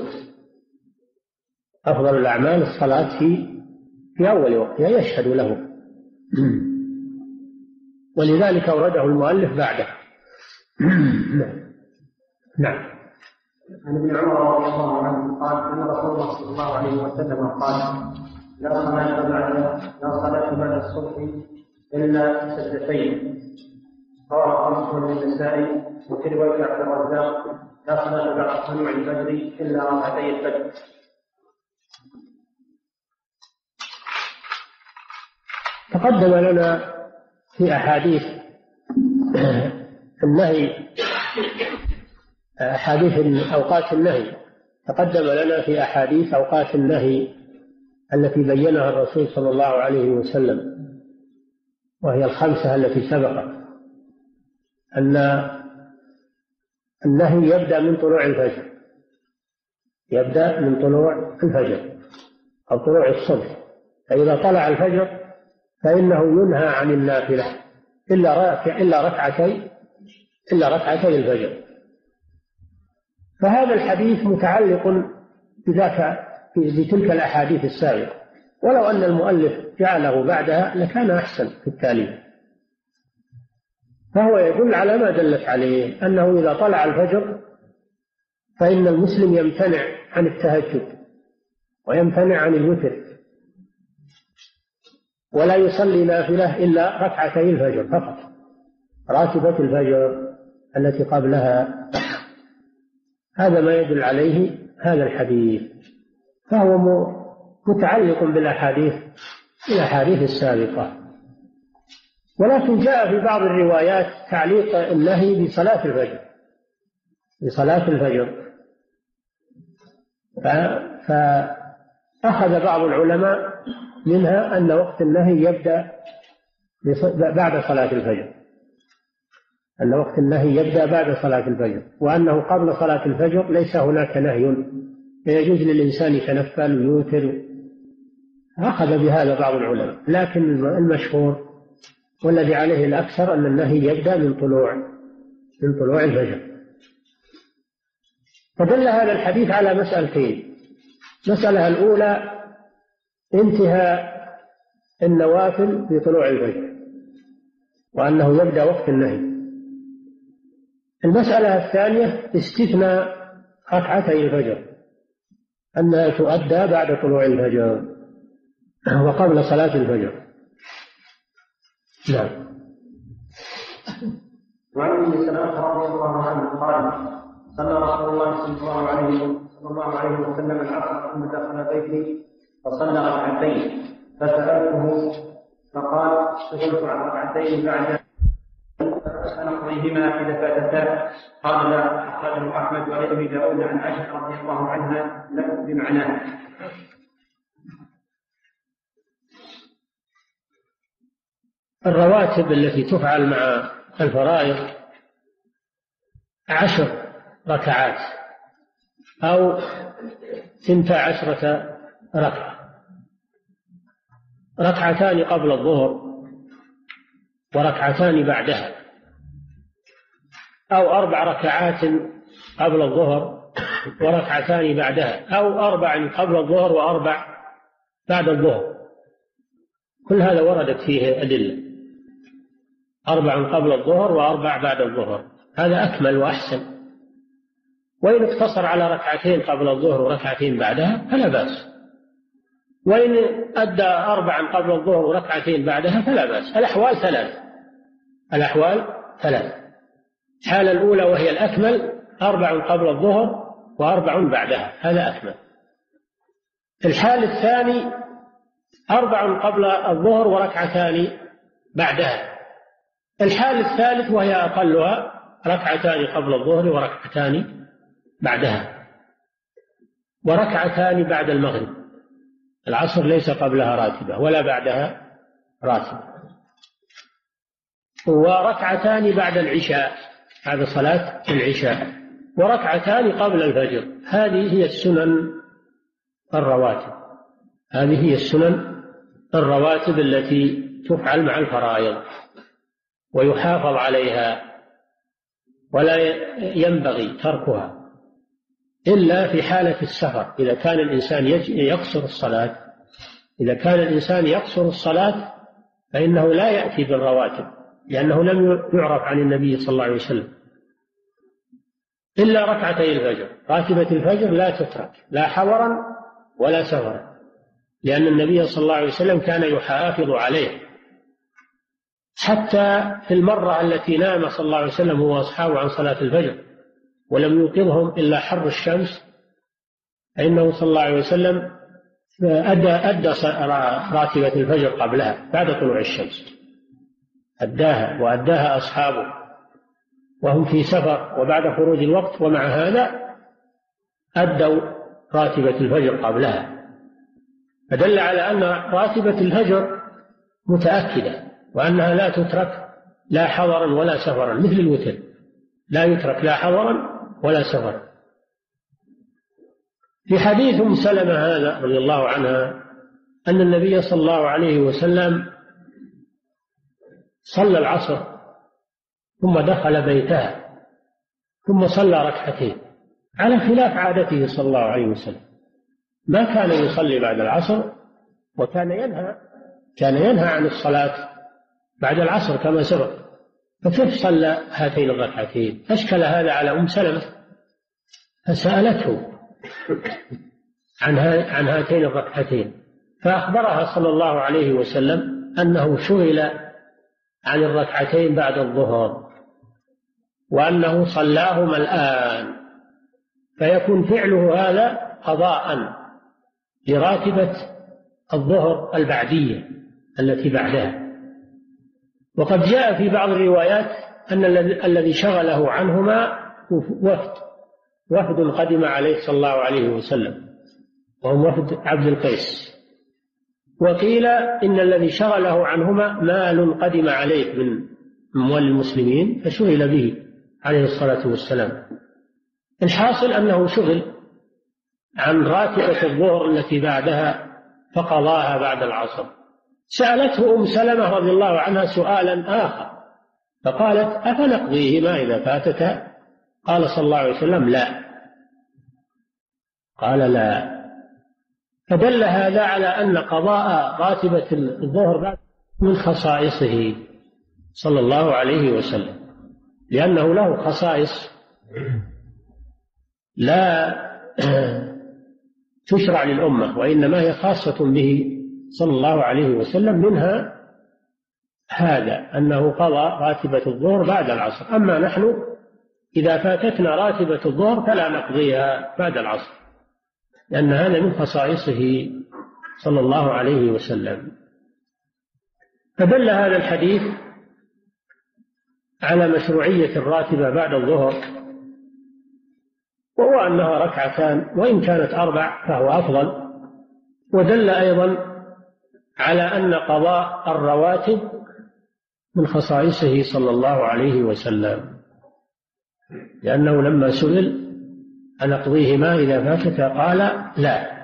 أفضل الأعمال الصلاة في في أول وقتها، يشهد له، ولذلك أورده المؤلف بعده. نعم.
عن ابن عمر رضي الله عنه قال: أن رسول الله صلى الله عليه وسلم قال: لا صلاة بعد لا صلاة بعد الصبح إلا سجدتين. رواه خمسة من النسائي، وفي رواية عبد الرزاق لا صلاة بعد طلوع الفجر إلا ركعتي الفجر.
تقدم لنا في أحاديث النهي أحاديث أوقات النهي تقدم لنا في أحاديث أوقات النهي التي بينها الرسول صلى الله عليه وسلم، وهي الخمسة التي سبقت، أن النهي يبدأ من طلوع الفجر، يبدأ من طلوع الفجر أو طلوع الصبح، فإذا طلع الفجر فإنه ينهى عن النافلة إلا إلا ركعتي إلا ركعتي الفجر. فهذا الحديث متعلق بذاك بتلك الأحاديث السابقة، ولو أن المؤلف جعله بعدها لكان أحسن في التاليف. فهو يدل على ما دلت عليه، أنه إذا طلع الفجر فإن المسلم يمتنع عن التهجد ويمتنع عن الوتر، ولا يصلي نافلة إلا ركعتي الفجر فقط، راتبة الفجر التي قبلها. هذا ما يدل عليه هذا الحديث، فهو متعلق بالأحاديث الأحاديث السابقة. ولكن جاء في بعض الروايات تعليق النهي بصلاة الفجر بصلاة الفجر فأخذ بعض العلماء منها أن وقت النهي يبدأ بعد صلاة الفجر، أن وقت النهي يبدأ بعد صلاة الفجر، وأنه قبل صلاة الفجر ليس هناك نهي، يجوز للإنسان يتنفل ويوتر. أخذ بهذا بعض العلماء، لكن المشهور والذي عليه الأكثر أن النهي يبدأ من طلوع من طلوع الفجر. فدل هذا الحديث على مسألتين: المسألة الأولى انتهاء النوافل بطلوع الفجر، وأنه يبدأ وقت النهي. المسألة الثانية استثناء ركعتي الفجر، أنها تؤدى بعد طلوع الفجر وقبل صلاة الفجر. نعم.
وعن ابن سلمة رضي الله عنه قال: صلى رسول الله صلى الله عليه صلى الله عليه وسلم العصر ثم دخل بيتي فصلى ركعتين، فسألته فقال: سئلت عن ركعتين بعد سنقضيهما إذا فاتتا؟ قال: لا. أخرجه أحمد وأبي داود عن عائشة رضي الله عنها لا بمعناه.
الرواتب التي تفعل مع الفرائض عشر ركعات أو ثنتا عشرة ركعة، ركعتان قبل الظهر وركعتان بعدها، أو أربع ركعات قبل الظهر وركعتان بعدها، أو أربع قبل الظهر وأربع بعد الظهر. كل هذا وردت فيه أدلة، أربع قبل الظهر وأربع بعد الظهر، هذا أكمل وأحسن. وإن اقتصر على ركعتين قبل الظهر وركعتين بعدها فلا بأس، وإن أدى أربعا قبل الظهر وركعتين بعدها فلا بأس. الأحوال ثلاث الأحوال ثلاث الحالة الأولى وهي الأكمل، أربع قبل الظهر وأربع بعدها، هذا أكمل. الحال الثاني أربع قبل الظهر وركعتان بعدها. الحال الثالث وهي أقلها ركعتان قبل الظهر وركعتان بعدها، وركعتان بعد المغرب. العصر ليس قبلها راتبة ولا بعدها راتبة، وركعتان بعد العشاء، هذا صلاة العشاء، وركعتان قبل الفجر. هذه هي السنن الرواتب، هذه هي السنن الرواتب التي تفعل مع الفرائض ويحافظ عليها، ولا ينبغي تركها إلا في حالة السفر. إذا كان الإنسان يقصر الصلاة إذا كان الإنسان يقصر الصلاة فإنه لا يأتي بالرواتب، لأنه لم يعرف عن النبي صلى الله عليه وسلم إلا ركعتي الفجر. راتبة الفجر لا تترك لا حضرا ولا سفرا، لأن النبي صلى الله عليه وسلم كان يحافظ عليه، حتى في المرة التي نام صلى الله عليه وسلم هو وأصحابه عن صلاة الفجر ولم يوقظهم إلا حر الشمس، فإنه صلى الله عليه وسلم أدى, أدى راتبة الفجر قبلها بعد طلوع الشمس، أداها وأداها أصحابه وهم في سفر وبعد خروج الوقت، ومع هذا أدوا راتبة الفجر قبلها، فدل على أن راتبة الفجر متأكدة، وأنها لا تترك لا حضرا ولا سفرا، مثل الوتر لا يترك لا حضرا ولا سفرا. في حديث أم سلمة هذا رضي الله عنها أن النبي صلى الله عليه وسلم صلى العصر ثم دخل بيتها ثم صلى ركعتين على خلاف عادته صلى الله عليه وسلم، ما كان يصلي بعد العصر، وكان ينهى كان ينهى عن الصلاة بعد العصر كما سبق، فكيف صلى هاتين الركعتين؟ أشكل هذا على أم سلمة فسألته عن عن هاتين الركعتين، فأخبرها صلى الله عليه وسلم أنه شغل عن الركعتين بعد الظهر وأنه صلاهما الآن، فيكون فعله هذا قضاء لراتبة الظهر البعدية التي بعدها. وقد جاء في بعض الروايات أن الذي شغله عنهما وفد وفد قدم عليه صلى الله عليه وسلم وهم وفد عبد القيس، وقيل إن الذي شغله عنهما مال قدم عليه من أموال المسلمين فشغل به عليه الصلاة والسلام. الحاصل أنه شغل عن راتبة الظهر التي بعدها فقضاها بعد العصر. سألته أم سلمة رضي الله عنها سؤالا آخر فقالت: أفنقضيهما إذا فاتتا؟ قال صلى الله عليه وسلم: لا. قال: لا. فدل هذا على أن قضاء راتبة الظهر من خصائصه صلى الله عليه وسلم، لأنه له خصائص لا تشرع للأمة، وإنما هي خاصة به صلى الله عليه وسلم، منها هذا أنه قضى راتبة الظهر بعد العصر. أما نحن إذا فاتتنا راتبة الظهر فلا نقضيها بعد العصر، لأن هذا من خصائصه صلى الله عليه وسلم. فدل هذا الحديث على مشروعية الراتبة بعد الظهر، وهو أنها ركعتان، وإن كانت أربع فهو أفضل. ودل أيضا على أن قضاء الرواتب من خصائصه صلى الله عليه وسلم، لأنه لما سئل أنقضيهما إذا فاتتا قال: لا،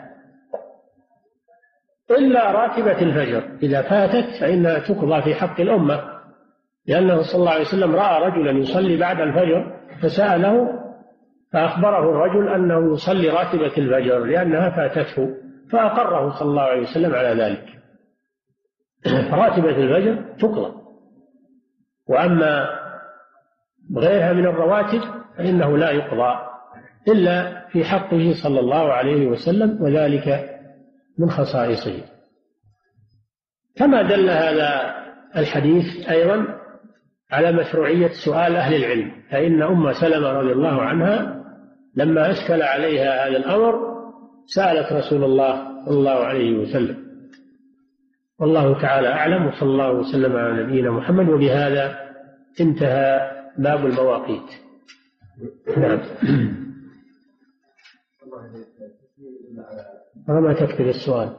إلا راتبة الفجر إذا فاتت فإنها تقضى في حق الأمة، لأنه صلى الله عليه وسلم رأى رجلا يصلي بعد الفجر فسأله فأخبره الرجل أنه يصلي راتبة الفجر لأنها فاتته، فأقره صلى الله عليه وسلم على ذلك. راتبة الفجر تقضى، وأما غيرها من الرواتب فإنه لا يقضى إلا في حقه صلى الله عليه وسلم، وذلك من خصائصه. كما دل هذا الحديث أيضا على مشروعية سؤال أهل العلم، فإن أم سلمة رضي الله عنها لما أشكل عليها هذا الأمر سألت رسول الله صلى الله عليه وسلم. والله تعالى أعلم، وصلى الله وسلم على نبينا محمد. وبهذا انتهى باب المواقيت. نعم. ما تكتب السؤال،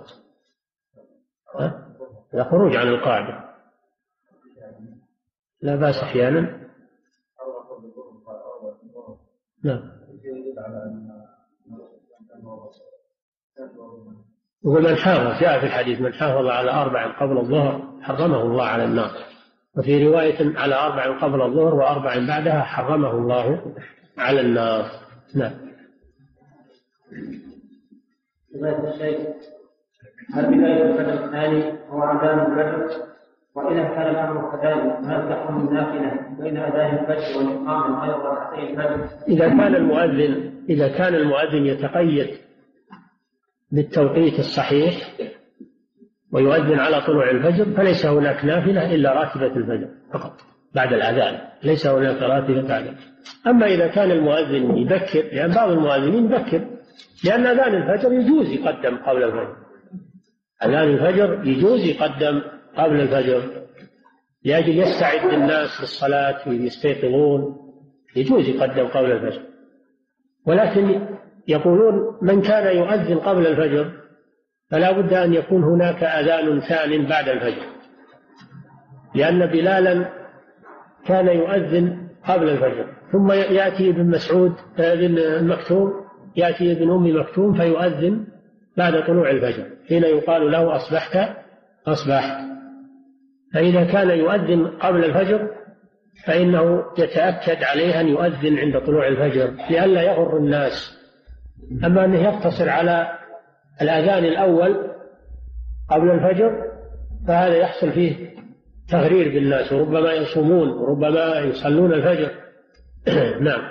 لا خروج عن القاعدة لا بأس أحيانا. نعم. ومن حافظ، جاء في الحديث: من حافظ على أربع قبل الظهر حرمه الله على النار، وفي رواية: على أربع قبل الظهر وأربع بعدها حرمه الله على النار. نعم.
سمعت الشيخ: هل بداية الفجر الثاني هو أذان الفجر؟ وإذا كان الأمر كذلك هل تحكم النافلة بين أذان الفجر والإقامة غير ركعتي الفجر؟
إذا كان المؤذن إذا كان المؤذن يتقيد بالتوقيت الصحيح ويؤذن على طلوع الفجر فليس هناك نافلة إلا راتبة الفجر فقط. بعد الأذان، ليس هناك راتبة بعد. أما إذا كان المؤذن يبكر، لأن بعض المؤذنين يبكر، لأن أذان الفجر يجوز يقدم قبل الفجر، أذان الفجر يجوز يقدم قبل الفجر لأجل يستعد الناس للصلاة ويستيقظون، يجوز يقدم قبل الفجر. ولكن يقولون من كان يؤذن قبل الفجر فلا بد أن يكون هناك أذان ثان بعد الفجر، لأن بلالا كان يؤذن قبل الفجر، ثم يأتي ابن مسعود ابن مكتوم يأتي ابن أم مكتوم فيؤذن بعد طلوع الفجر، حين يقال له أصبحت أصبحت. فإذا كان يؤذن قبل الفجر فإنه يتأكد عليه أن يؤذن عند طلوع الفجر لئلا يغر الناس. أما أنه يقتصر على الأذان الأول قبل الفجر فهذا يحصل فيه تغرير بالناس، وربما يصومون وربما يصلون الفجر. نعم.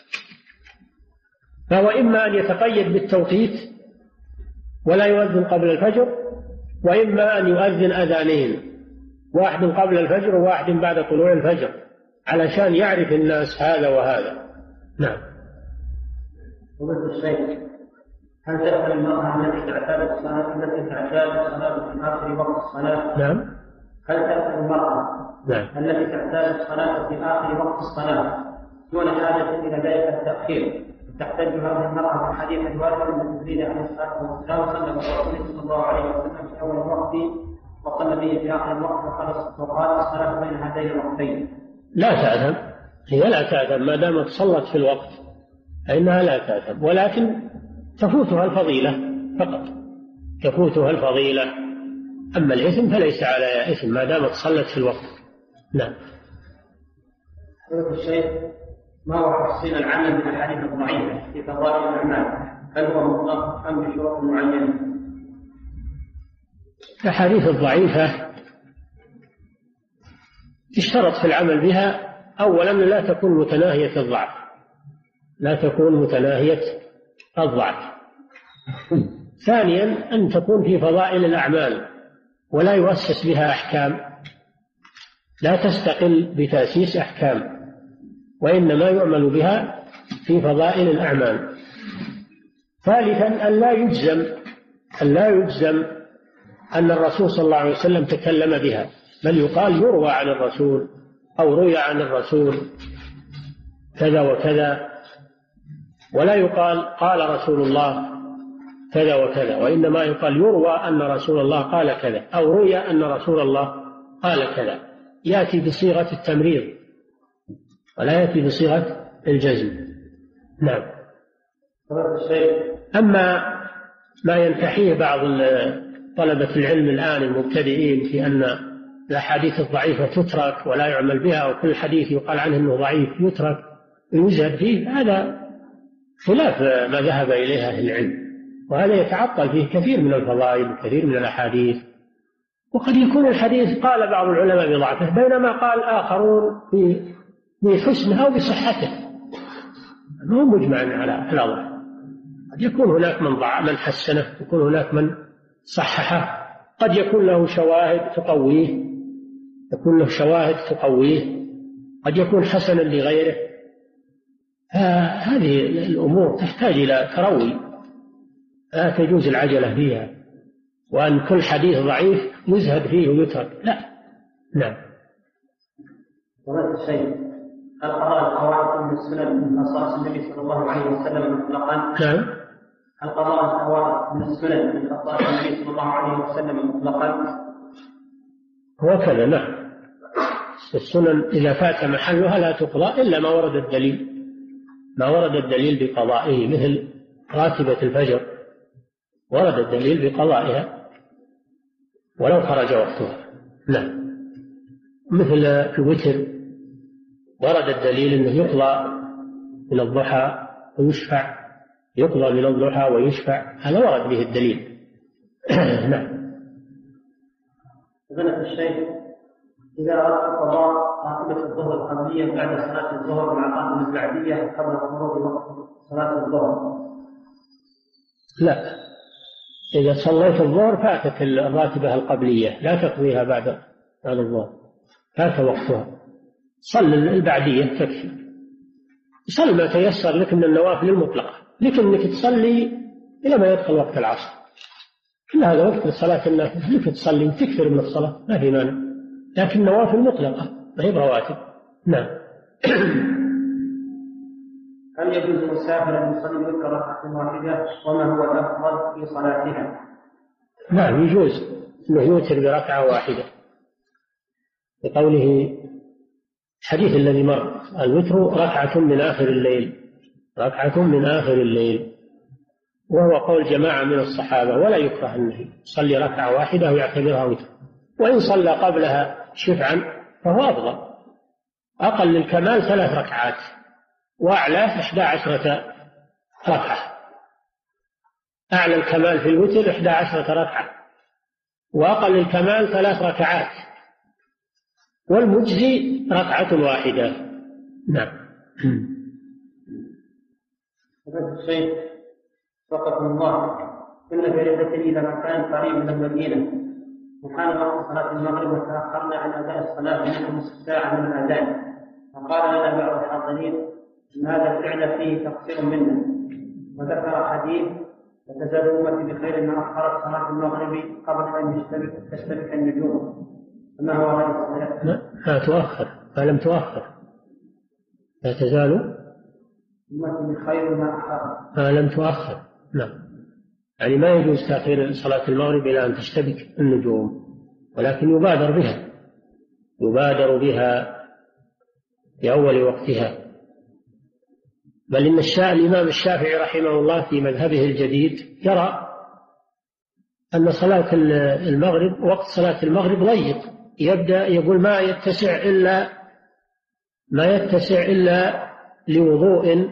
فهو إما أن يتقيد بالتوقيت ولا يؤذن قبل الفجر، وإما أن يؤذن أذانين، واحد قبل الفجر وواحد بعد طلوع الفجر، علشان يعرف الناس هذا وهذا. نعم.
ومثل الشيء، هل تأكل المرأة التي تعتاد الصلاة التي تعتاد الصلاة في آخر وقت الصلاة؟
نعم.
هل تأكل المرأة
نعم.
التي تعتاد الصلاة في آخر وقت الصلاة دون حاجة إلى ذلك التأخير؟ تحتاج هذه المرأة في حديث الوالد الذي تريد عليه الصلاة والسلام صلى الله صلى الله عليه وسلم في أول الوقت وصلى به في آخر الوقت وقال الصلاة بين هذين الوقتين.
لا تأثم، هي لا تأثم ما دامت صلت في الوقت فإنها لا تأثم، ولكن تفوتها الفضيلة فقط، تفوتها الفضيلة، أما الإثم فليس على إثم ما دامت صلت في الوقت. نعم.
الشيخ، ما هو تفصيل العمل بالأحاديث الضعيفة في فضائل الأعمال؟ هل هو مطلق أم بشروط معينة؟
الأحاديث الضعيفة اشترط في العمل بها أولا لا تكون متناهية الضعف، لا تكون متناهية الضعف. ثانيا أن تكون في فضائل الأعمال ولا يؤسس بها أحكام، لا تستقل بتأسيس أحكام، وإنما يعمل بها في فضائل الأعمال. ثالثا أن لا يجزم أن لا يجزم أن الرسول صلى الله عليه وسلم تكلم بها، بل يقال يروى عن الرسول أو روي عن الرسول كذا وكذا، ولا يقال قال رسول الله كذا وكذا، وإنما يقال يروى أن رسول الله قال كذا أو روي أن رسول الله قال كذا، يأتي بصيغة التمريض ولا يأتي بصيغة الجزم. نعم. أما ما ينتحيه بعض طلبة العلم الآن المبتدئين في أن الأحاديث الضعيفة تترك ولا يعمل بها، وكل حديث يقال عنه أنه ضعيف يترك ويزهد فيه، هذا خلاف ما ذهب إليه أهل العلم، وهذا يتعطل فيه كثير من الفضائل وكثير من الأحاديث. وقد يكون الحديث قال بعض العلماء بضعفه بينما قال آخرون بحسنه أو بصحته، مو مجمع على ضعف. قد يكون هناك من ضع من حسنه، يكون هناك من صححه، قد يكون له شواهد تقويه، يكون له شواهد تقويه، قد يكون حسنا لغيره. هذه الأمور تحتاج إلى تروي، لا تجوز العجلة فيها، وأن كل حديث ضعيف يزهد فيه ويترك، لا. نعم.
وهذا الشيء هل قضاء الفوائد من السنن من خصائص النبي صلى الله عليه وسلم مطلقا؟
نعم.
هل قضاء الفوائد من السنن من خصائص النبي صلى الله عليه وسلم مطلقا؟
هو كذا. نعم. السنن إذا فات محلها لا تقضى إلا ما ورد الدليل، ما ورد الدليل بقضائه، مثل راتبة الفجر ورد الدليل بقضائها ولو خرج وقتها. نعم. مثل الوتر ورد الدليل أنه يقضى من الضحى ويشفع، يقضى من الضحى ويشفع، هذا ورد به الدليل. نعم.
فضيلة الشيخ، إذا أردت قضاء راتبة الظهر القبلية بعد صلاة الظهر مع راتبة البعدية قبل خروج وقت صلاة الظهر،
لا، إذا صليت الظهر فاتت الراتبة القبلية، لا تقضيها بعد بعد الظهر، فات وقتها. صل البعدية تكفي، صل ما تيسر لك من النوافل المطلقة، لكن انك تصلي الى ما يدخل وقت العصر، كل هذا وقت لصلاة النافلة، لك تصلي وتكثر من الصلاة ما في مانع، لكن نوافل مطلقة ما هي برواتب. نعم.
هل يجوز للمسافر أن يصلي وتر ركعة واحدة وما هو الأفضل في صلاتها؟
نعم يجوز أنه يوتر بركعة واحدة، بقوله الحديث الذي مر الوتر ركعة من آخر الليل، ركعة من آخر الليل، وهو قول جماعة من الصحابة، ولا يكره أنه يصلي ركعة واحدة ويعتبرها وتر، وإن صلى قبلها شفعا فهو أفضل. أقل الكمال ثلاث ركعات وأعلاه إحدى عشرة ركعة، أعلى الكمال في الوتر إحدى عشرة ركعة، وأقل الكمال ثلاث ركعات، والمجزي ركعة واحدة. نعم.
الشيخ وفقكم الله، كنا في رحلة إلى مكان قريب من المدينة، وكان وقت صلاة المغرب وتأخرنا عن أداء الصلاة منذ نصف ساعة من الأذان، فقال لنا بعض الحاضرين إن هذا الفعل فيه تقصير منا، وذكر حديث لا تزال أمتي بخير إن أخرت صلاة المغرب قبل أن تشتبك النجوم، فما هو هذا؟
لا تؤخر، ما لم تؤخر، لا تزال
أمتي بخير ما أخرت
ما لم تؤخر. نعم، يعني ما يجوز تأخير صلاة المغرب إلى أن تشتبك النجوم، ولكن يبادر بها، يبادر بها في أول وقتها. بل إن الشاء الإمام الشافعي رحمه الله في مذهبه الجديد يرى أن صلاة المغرب وقت صلاة المغرب ضيق، يبدأ يقول ما يتسع إلا ما يتسع إلا لوضوء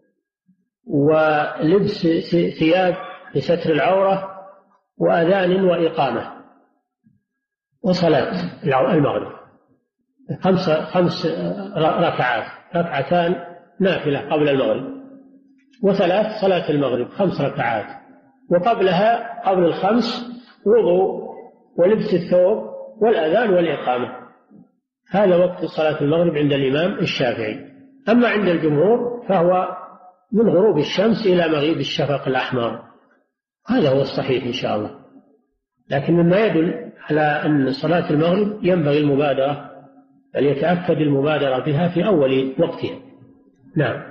ولبس ثياب لستر العورة وأذان وإقامة وصلاة المغرب، خمس خمس ركعات، ركعتان نافلة قبل المغرب، وثلاث صلاة المغرب خمس ركعات، وقبلها قبل الخمس وضوء ولبس الثوب والأذان والإقامة. هذا وقت صلاة المغرب عند الإمام الشافعي. أما عند الجمهور فهو من غروب الشمس إلى مغيب الشفق الأحمر، هذا هو الصحيح إن شاء الله. لكن مما يدل على أن صلاة المغرب ينبغي المبادرة، بل يتأكد المبادرة بها في أول وقتها. نعم.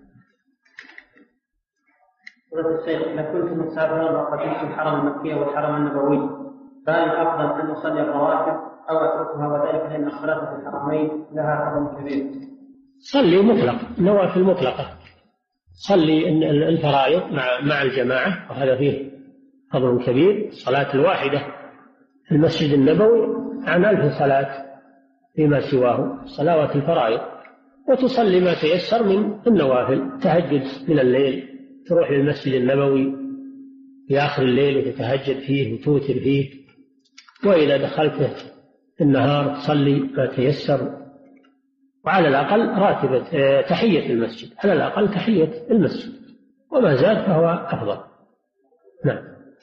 الشيخ إذا كنت مسافرا وقدمت الحرم المكي والحرم النبوي، فهل الأفضل أن أصلي الرواتب أو أتركها، وذلك لأن الصلاة في الحرمين لها فضل كبير؟
صلي مطلق، نوافل مطلقة، صلي الفرائض مع مع الجماعة، وهذا فيه فضل كبير. الصلاة الواحدة في المسجد النبوي عن ألف صلاة فيما سواه صلوات الفرائض، وتصلي ما تيسر من النوافل، تهجد من الليل، تروح للمسجد النبوي في آخر الليل وتتهجد فيه وتوتر فيه، وإذا دخلت في النهار تصلي ما تيسر، وعلى الأقل راتبة تحية المسجد، على الأقل تحية المسجد، وما زاد فهو أفضل. نعم.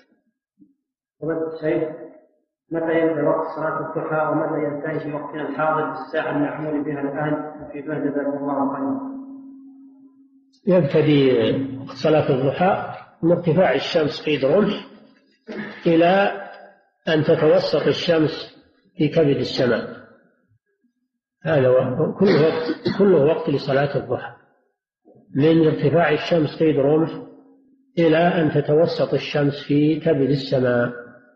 الشيخ متى يبدأ وقت صلاة الضحى ومتى ينتهي في وقتنا الحاضر بالساعة المعمول بها الآن في ما جزاكم الله خيرا؟
يبتدي وقت صلاة الضحى من ارتفاع الشمس قيد رمح إلى أن تتوسط الشمس في كبد السماء، هذا كله وقت, كله وقت لصلاة الضحى، من ارتفاع الشمس قيد رمح إلى أن تتوسط الشمس في كبد السماء،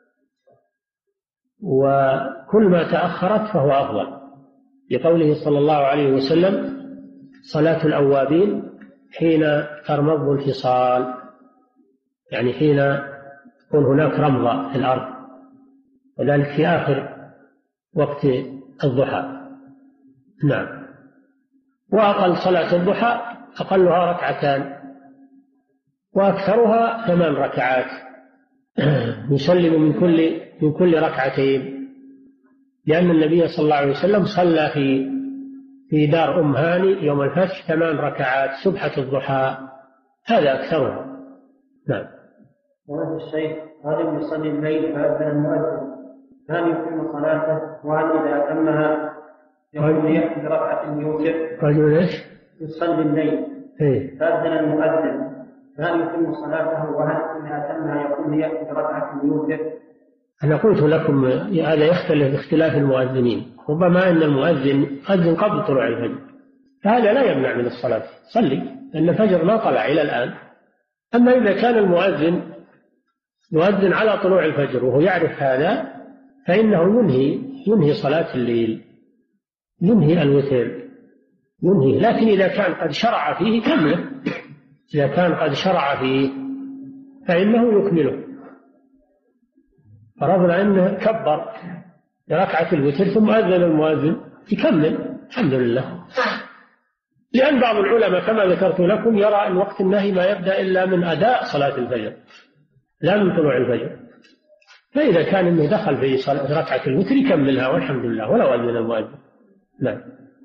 وكل ما تأخرت فهو أفضل، لقوله صلى الله عليه وسلم صلاة الأوابين حين ترمض الفصال، يعني حين يكون هناك رمضة في الأرض، وذلك في آخر وقت الضحى. نعم. وأقل صلاة الضحى أقلها ركعتان وأكثرها ثمان ركعات، يسلم من كل من كل ركعتين، لأن النبي صلى الله عليه وسلم صلى في في دار أم هاني يوم الفتح ثمان ركعات سبحة الضحى، هذا أكثرها. نعم.
وهذا الشيخ رجل يصلي الليل فأذن المؤذن، هل يتم صلاته؟ وهل إذا أتمها يقول يأتي بركعة يوتر.
رجل ايش؟
يصلي الليل.
ايه.
فأذن المؤذن فهل يتم صلاته وهل إن أتمها يقول يأتي بركعة يوتر؟
أنا قلت لكم هذا يختلف باختلاف المؤذنين، ربما أن المؤذن أذن قبل طلوع الفجر فهذا لا يمنع من الصلاة، صلي لأن الفجر ما طلع إلى الآن. أما إذا كان المؤذن يؤذن على طلوع الفجر وهو يعرف هذا فإنه ينهي ينهي صلاة الليل، ينهي الوتر ينهي. لكن إذا كان قد شرع فيه كمله، إذا كان قد شرع فيه فإنه يكمله. فرضنا أنه كبر ركعة الوتر ثم أذن المؤذن يكمل الحمد لله، لأن بعض العلماء كما ذكرت لكم يرى أن وقت النهي ما يبدأ إلا من أداء صلاة الفجر لا من طلوع الفجر، فإذا كان أنه دخل في صلاة ركعة الوتر يكملها والحمد لله ولو أذن المؤذن. نعم.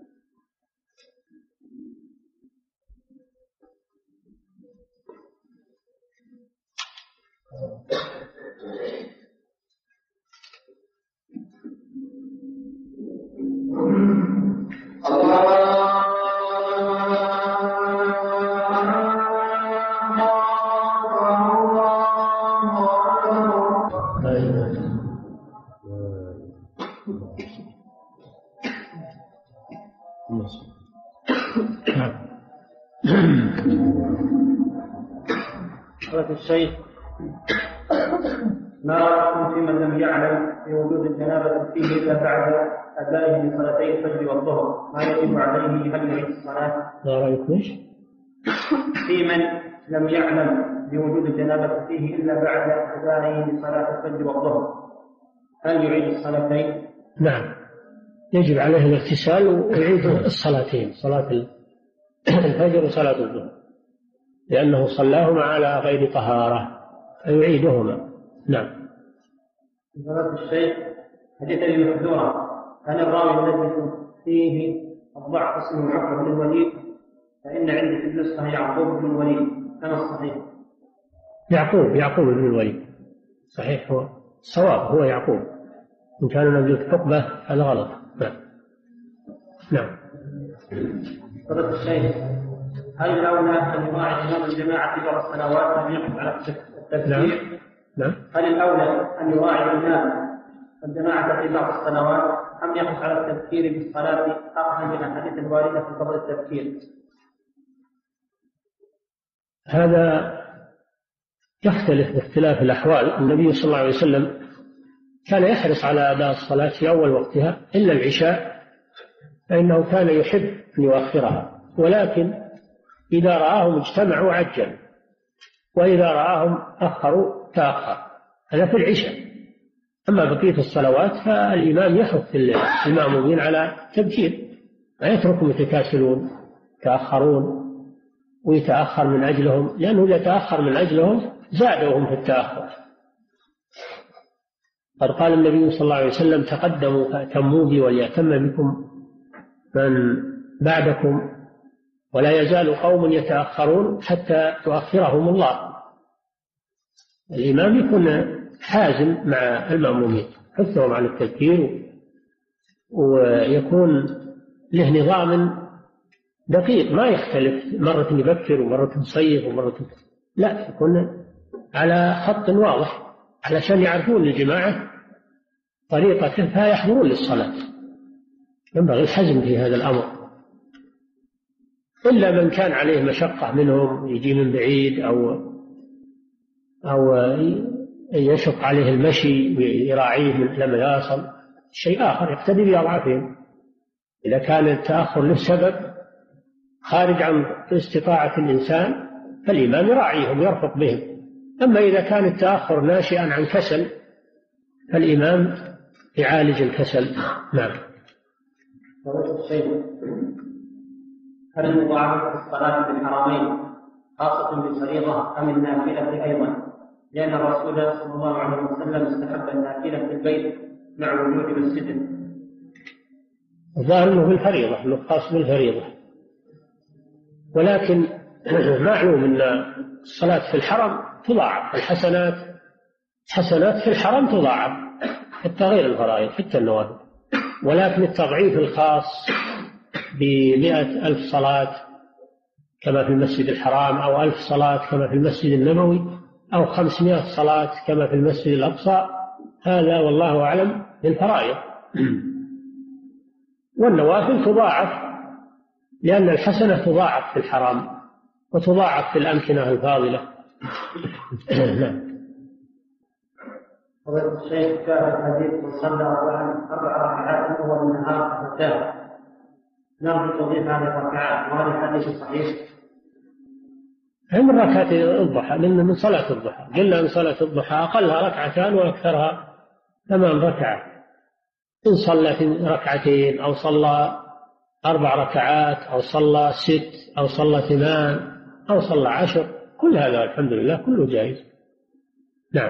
قالت الشيخ ما رأيكم في من لم يعلم بوجود الجنابة فيه إلا بعد أدائه لصلاتي الفجر والظهر ما يجب عليه هل يعيد الصلاة؟
ما رأيكم
في من لم يعلم بوجود الجنابة فيه إلا بعد أدائه لصلاة الفجر والظهر هل يعيد الصلاتين؟
نعم يجب عليه الاغتسال ويعيد الصلاتين، صلاة الفجر وصلاة الظهر، لأنه صلاهما على غير طهارة فيعيدهما. نعم.
فضيلة الشيخ حديث ابي محذورة عن الراوي الذي فيه الضعف اسمه عقبة بن الوليد فإن عندي في النسخة يعقوب بن الوليد كما الصحيح؟
يعقوب يعقوب بن الوليد صحيح، هو الصواب هو يعقوب، إن كان نبي عقبة هذا غلط. نعم. نعم.
فضيلة الشيخ هل الأولى أن يراعي إمام الجماعة في بعض السنوات أم يقف على التفكير؟
نعم. نعم.
هل الأولى أن يراعي الإمام الجماعة في بعض السنوات أم يقف على التفكير بالصلاة أخذا من الحديث الواردة في فضل التفكير؟
هذا يختلف باختلاف الأحوال. النبي صلى الله عليه وسلم كان يحرص على أداء الصلاة في أول وقتها إلا العشاء فإنه كان يحب أن يؤخرها، ولكن إذا رآهم اجتمعوا عجل وإذا رآهم أخروا تأخر، هذا في العشاء. أما بقية الصلوات فالإمام يحث المأمومين على تبكير، ما يتركهم يتكاسلون يتأخرون ويتأخر من أجلهم، لأنه إذا تأخر من أجلهم زادوهم في التأخر. قد قال النبي صلى الله عليه وسلم تقدموا فأتموا بي وليأتم بكم من بعدكم ولا يزال قوم يتأخرون حتى تؤخرهم الله. الإمام يكون حازم مع المأمومين حثهم على التذكير ويكون له نظام دقيق ما يختلف مرة يبكر ومرة يصيف ومرة لا، يكون على خط واضح علشان يعرفون الجماعة طريقته فيحضرون للصلاة. ينبغي الحزم في هذا الأمر، إلا من كان عليه مشقة منهم يجي من بعيد أو أو يشق عليه المشي ويراعيه لما يصل شيء آخر يقتدي بأضعافهم. إذا كان التأخر له سبب خارج عن استطاعة الإنسان فالإمام يراعيهم يرفق بهم. أما إذا كان التأخر ناشئا عن كسل فالإمام يعالج الكسل. نعم.
هل المضاعفة في الصلاة في الحرمين خاصة بالفريضة أم النافلة أيضا؟ لأن الرسول صلى الله عليه وسلم استحب النافلة في البيت مع وجود مسجد.
الظاهر أنه بالفريضة، أنه خاص بالفريضة، ولكن معلوم أن الصلاة في الحرم تضاعف، الحسنات حسنات في الحرم تضاعف حتى غير الفرائض حتى النوافل. ولكن التضعيف الخاص بمئة ألف صلاة كما في المسجد الحرام، أو ألف صلاة كما في المسجد النبوي، أو خمسمائة صلاة كما في المسجد الأقصى، هذا والله أعلم للفرائض. والنوافل تضاعف، لأن الحسنة تضاعف في الحرام وتضاعف في الأمكنة الفاضلة.
فضيلة الشيخ، جاء الحديث من صلى أربع ركعات أول النهار فتاه، نرجو توضيح هذه الركعات، وهذا الحديث صحيح؟
هي من ركعات الضحى، لأن من صلاة الضحى قلنا أن صلاة الضحى أقلها ركعتان وأكثرها ثمان ركعات. إن صلى في ركعتين أو صلى أربع ركعات أو صلى ست أو صلى ثمان أو صلى عشر، كل هذا الحمد لله كله جائز. نعم.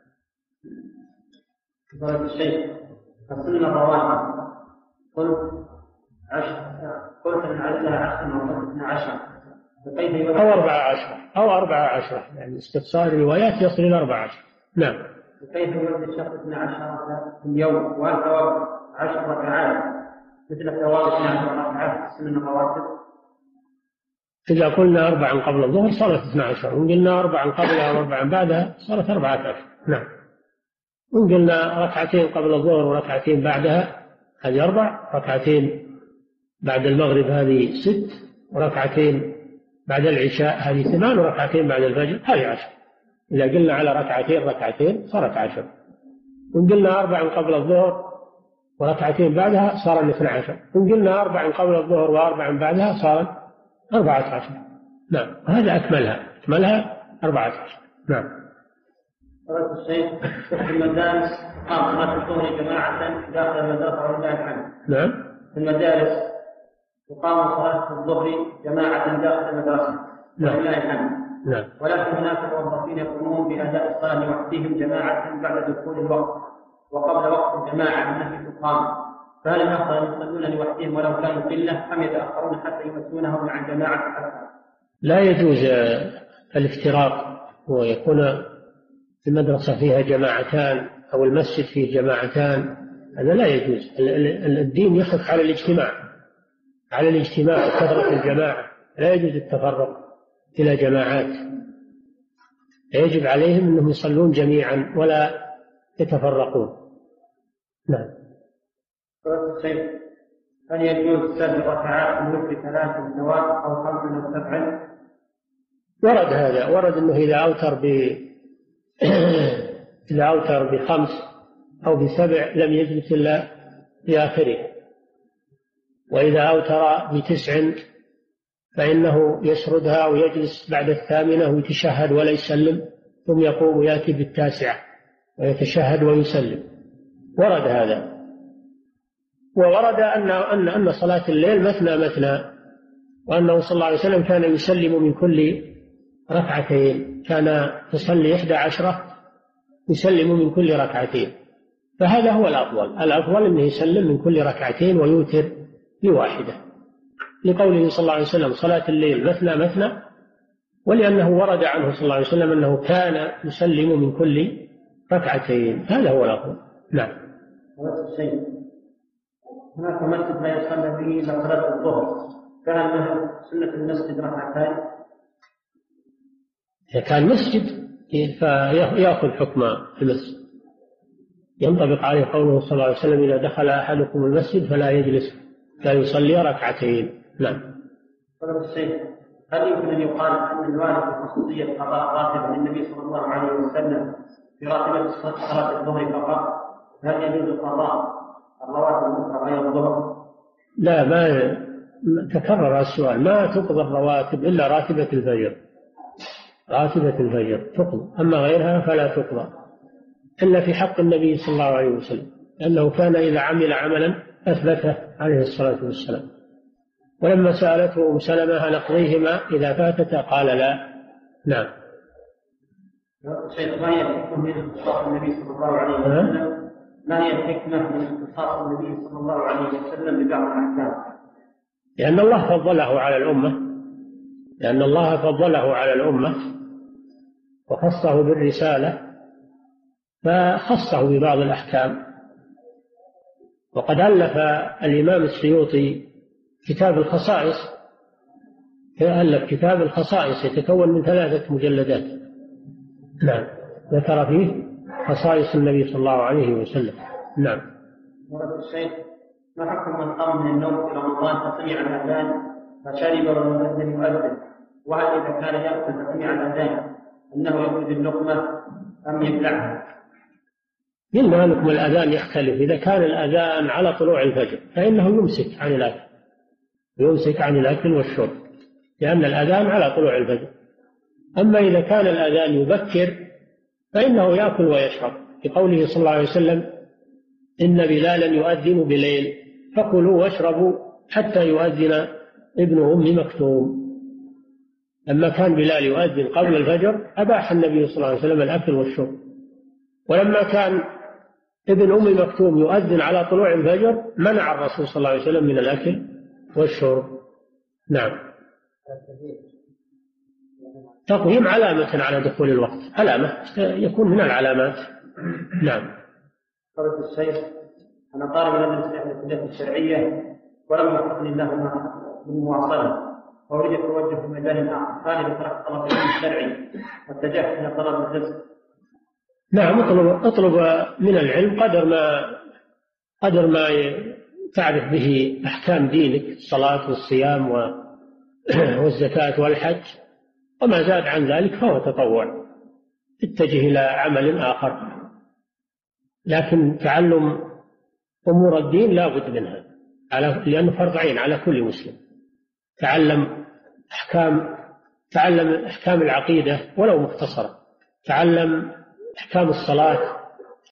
فضيلة الشيخ، السنة الرواتب قلت عشر، قلت أن عددها عشر وقلت اثنا عشر،
أو أربعة عشر أو أربعة عشر، يعني استفسار الروايات يصل إلى أربعة عشر. نعم.
وكيف يولد الشخص اثنا عشر في اليوم، وهل ثواب عشر ركعات مثل ثواب اثنا عشر ركعات السنة الرواتب؟
إذا قلنا أربعا قبل الظهر صارت اثنا عشر، وإن قلنا أربعا قبلها وأربعا بعدها صارت أربعة عشر. نعم. وإن قلنا ركعتين قبل الظهر وركعتين بعدها هذه أربع، ركعتين بعد المغرب هذه ست، وركعتين بعد العشاء هذه ثمان، وركعتين بعد الفجر هذه عشر. إذا قلنا على ركعتين ركعتين صارت عشر. وإن قلنا أربعا قبل الظهر وركعتين بعدها صار الاثنى عشر. وإن قلنا أربعا قبل الظهر وأربعا بعدها صار أربعة عشر. نعم. هذا أكملها أكملها أربعة عشر. نعم.
فضيلة الشيخ، في المدارس تقام صلاة الظهر جماعة داخل المدرسة ولله الحمد.
نعم.
في المدارس تقام صلاة الظهر جماعة داخل المدرسة ولله الحمد.
نعم.
ولكن هناك موظفين يقومون بأداء الصلاة لوحدهم جماعة بعد دخول الوقت وقبل وقت الجماعة التي تقام، فهل الأفضل أن يصلون لوحدهم ولو كانوا قلة، أم يتأخرون حتى يمثلونهم عن جماعة أكثر؟
لا يجوز الافتراق ويكون المدرسة فيها جماعتان أو المسجد فيه جماعتان، هذا لا يجوز. الدين يحث على الاجتماع، على الاجتماع وكثرة الجماعة، لا يجوز التفرق إلى جماعات، يجب عليهم أنهم يصلون جميعا ولا يتفرقون. نعم.
هل يجوز سبع ركعات من ثلاث سنوات أو خمس أو سبع؟
ورد هذا، ورد أنه إذا أوتر ب إذا أوتر بخمس أو بسبع لم يجلس إلا في آخره، وإذا أوتر بتسع فإنه يسردها ويجلس بعد الثامنة ويتشهد ولا يسلم، ثم يقوم ويأتي بالتاسعة ويتشهد ويسلم. ورد هذا. وورد أن أن أن صلاة الليل مثنى مثنى، وأنه صلى الله عليه وسلم كان يسلم من كل ركعتين، كان يصلي إحدى عشرة يسلم من كل ركعتين، فهذا هو الأفضل. الأفضل أنه يسلم من كل ركعتين ويوتر بواحدة، لقوله صلى الله عليه وسلم صلاة الليل مثنى مثنى، ولأنه ورد عنه صلى الله عليه وسلم أنه كان يسلم من كل ركعتين، هذا هو الأفضل. نعم.
هناك مسجد لا يصلى به إلا صلاة الظهر، فهل له سنة المسجد ركعتين؟
إذا كان مسجد فيأخذ حكم المسجد، ينطبق عليه قوله صلى الله عليه وسلم إذا دخل أحدكم المسجد فلا يجلس، كان يصلي ركعتين. نعم.
هل يمكن أن يقال أن الوارد بخصوصية قضاء راتب للنبي صلى الله عليه وسلم في راتبة صلاة الظهر فقط؟ هل يجوز قضاء الرواتب غير الظهر؟
لا، ما تكرر السؤال. ما تقضى الرواتب إلا راتبة الفجر، راتبة الفجر تقضى، أما غيرها فلا تقضى إلا في حق النبي صلى الله عليه وسلم، لأنه كان إذا عمل عملا أثبته عليه الصلاة والسلام. ولما سألته أم سلمة هل نقضيهما إذا فاتتا قال لا. نعم.
شيخ، ما هي الحكمة من اختصاص النبي صلى الله عليه وسلم؟ ما هي الحكمة من اختصاص النبي صلى الله عليه وسلم ببعض الأحكام؟
لأن الله فضله على الأمة، لأن الله فضله على الأمة وخصه بالرسالة، فخصه ببعض الأحكام. وقد ألف الإمام السيوطي كتاب الخصائص، ألف كتاب الخصائص يتكون من ثلاثة مجلدات. نعم، ذكر فيه خصائص النبي صلى الله عليه وسلم. نعم.
ورد الشيخ: ما حكم من قام من النوم في رمضان فسمع الأذان فشرب والمؤذن يؤذن، وهل إذا كان يأكل فسمع الأذان أنه يخرج اللقمة أم يبلعها؟
قلنا لكم الأذان يختلف. إذا كان الأذان على طلوع الفجر فإنه يمسك عن الأكل يمسك عن الأكل والشرب، لأن الأذان على طلوع الفجر. أما إذا كان الأذان يبكر فإنه يأكل ويشرب، لقوله صلى الله عليه وسلم: إن بلالا يؤذن بليل فكلوا واشربوا حتى يؤذن ابن أم مكتوم. لما كان بلال يؤذن قبل الفجر أباح النبي صلى الله عليه وسلم الأكل والشرب، ولما كان ابن أم مكتوم يؤذن على طلوع الفجر منع الرسول صلى الله عليه وسلم من الأكل والشرب. نعم. تقويم علامة على دخول الوقت، علامة يكون من العلامات. نعم.
قالت الشيخ: أنا طالب أدرس إحدى الكليات الشرعية ولم يوفقني الله بالمواصلة، وأريد التوجه في مجال آخر، هل تركت طلب العلم الشرعي واتجهت إلى طلب الرزق؟
نعم، اطلب اطلب من العلم قدر ما قدر ما تعرف به أحكام دينك، الصلاة والصيام والزكاة والحج، وما زاد عن ذلك فهو تطوع. اتجه إلى عمل آخر، لكن تعلم أمور الدين لا بد منها، لأنه فرض عين على كل مسلم. تعلم أحكام تعلم أحكام العقيدة ولو مختصرة، تعلم أحكام الصلاة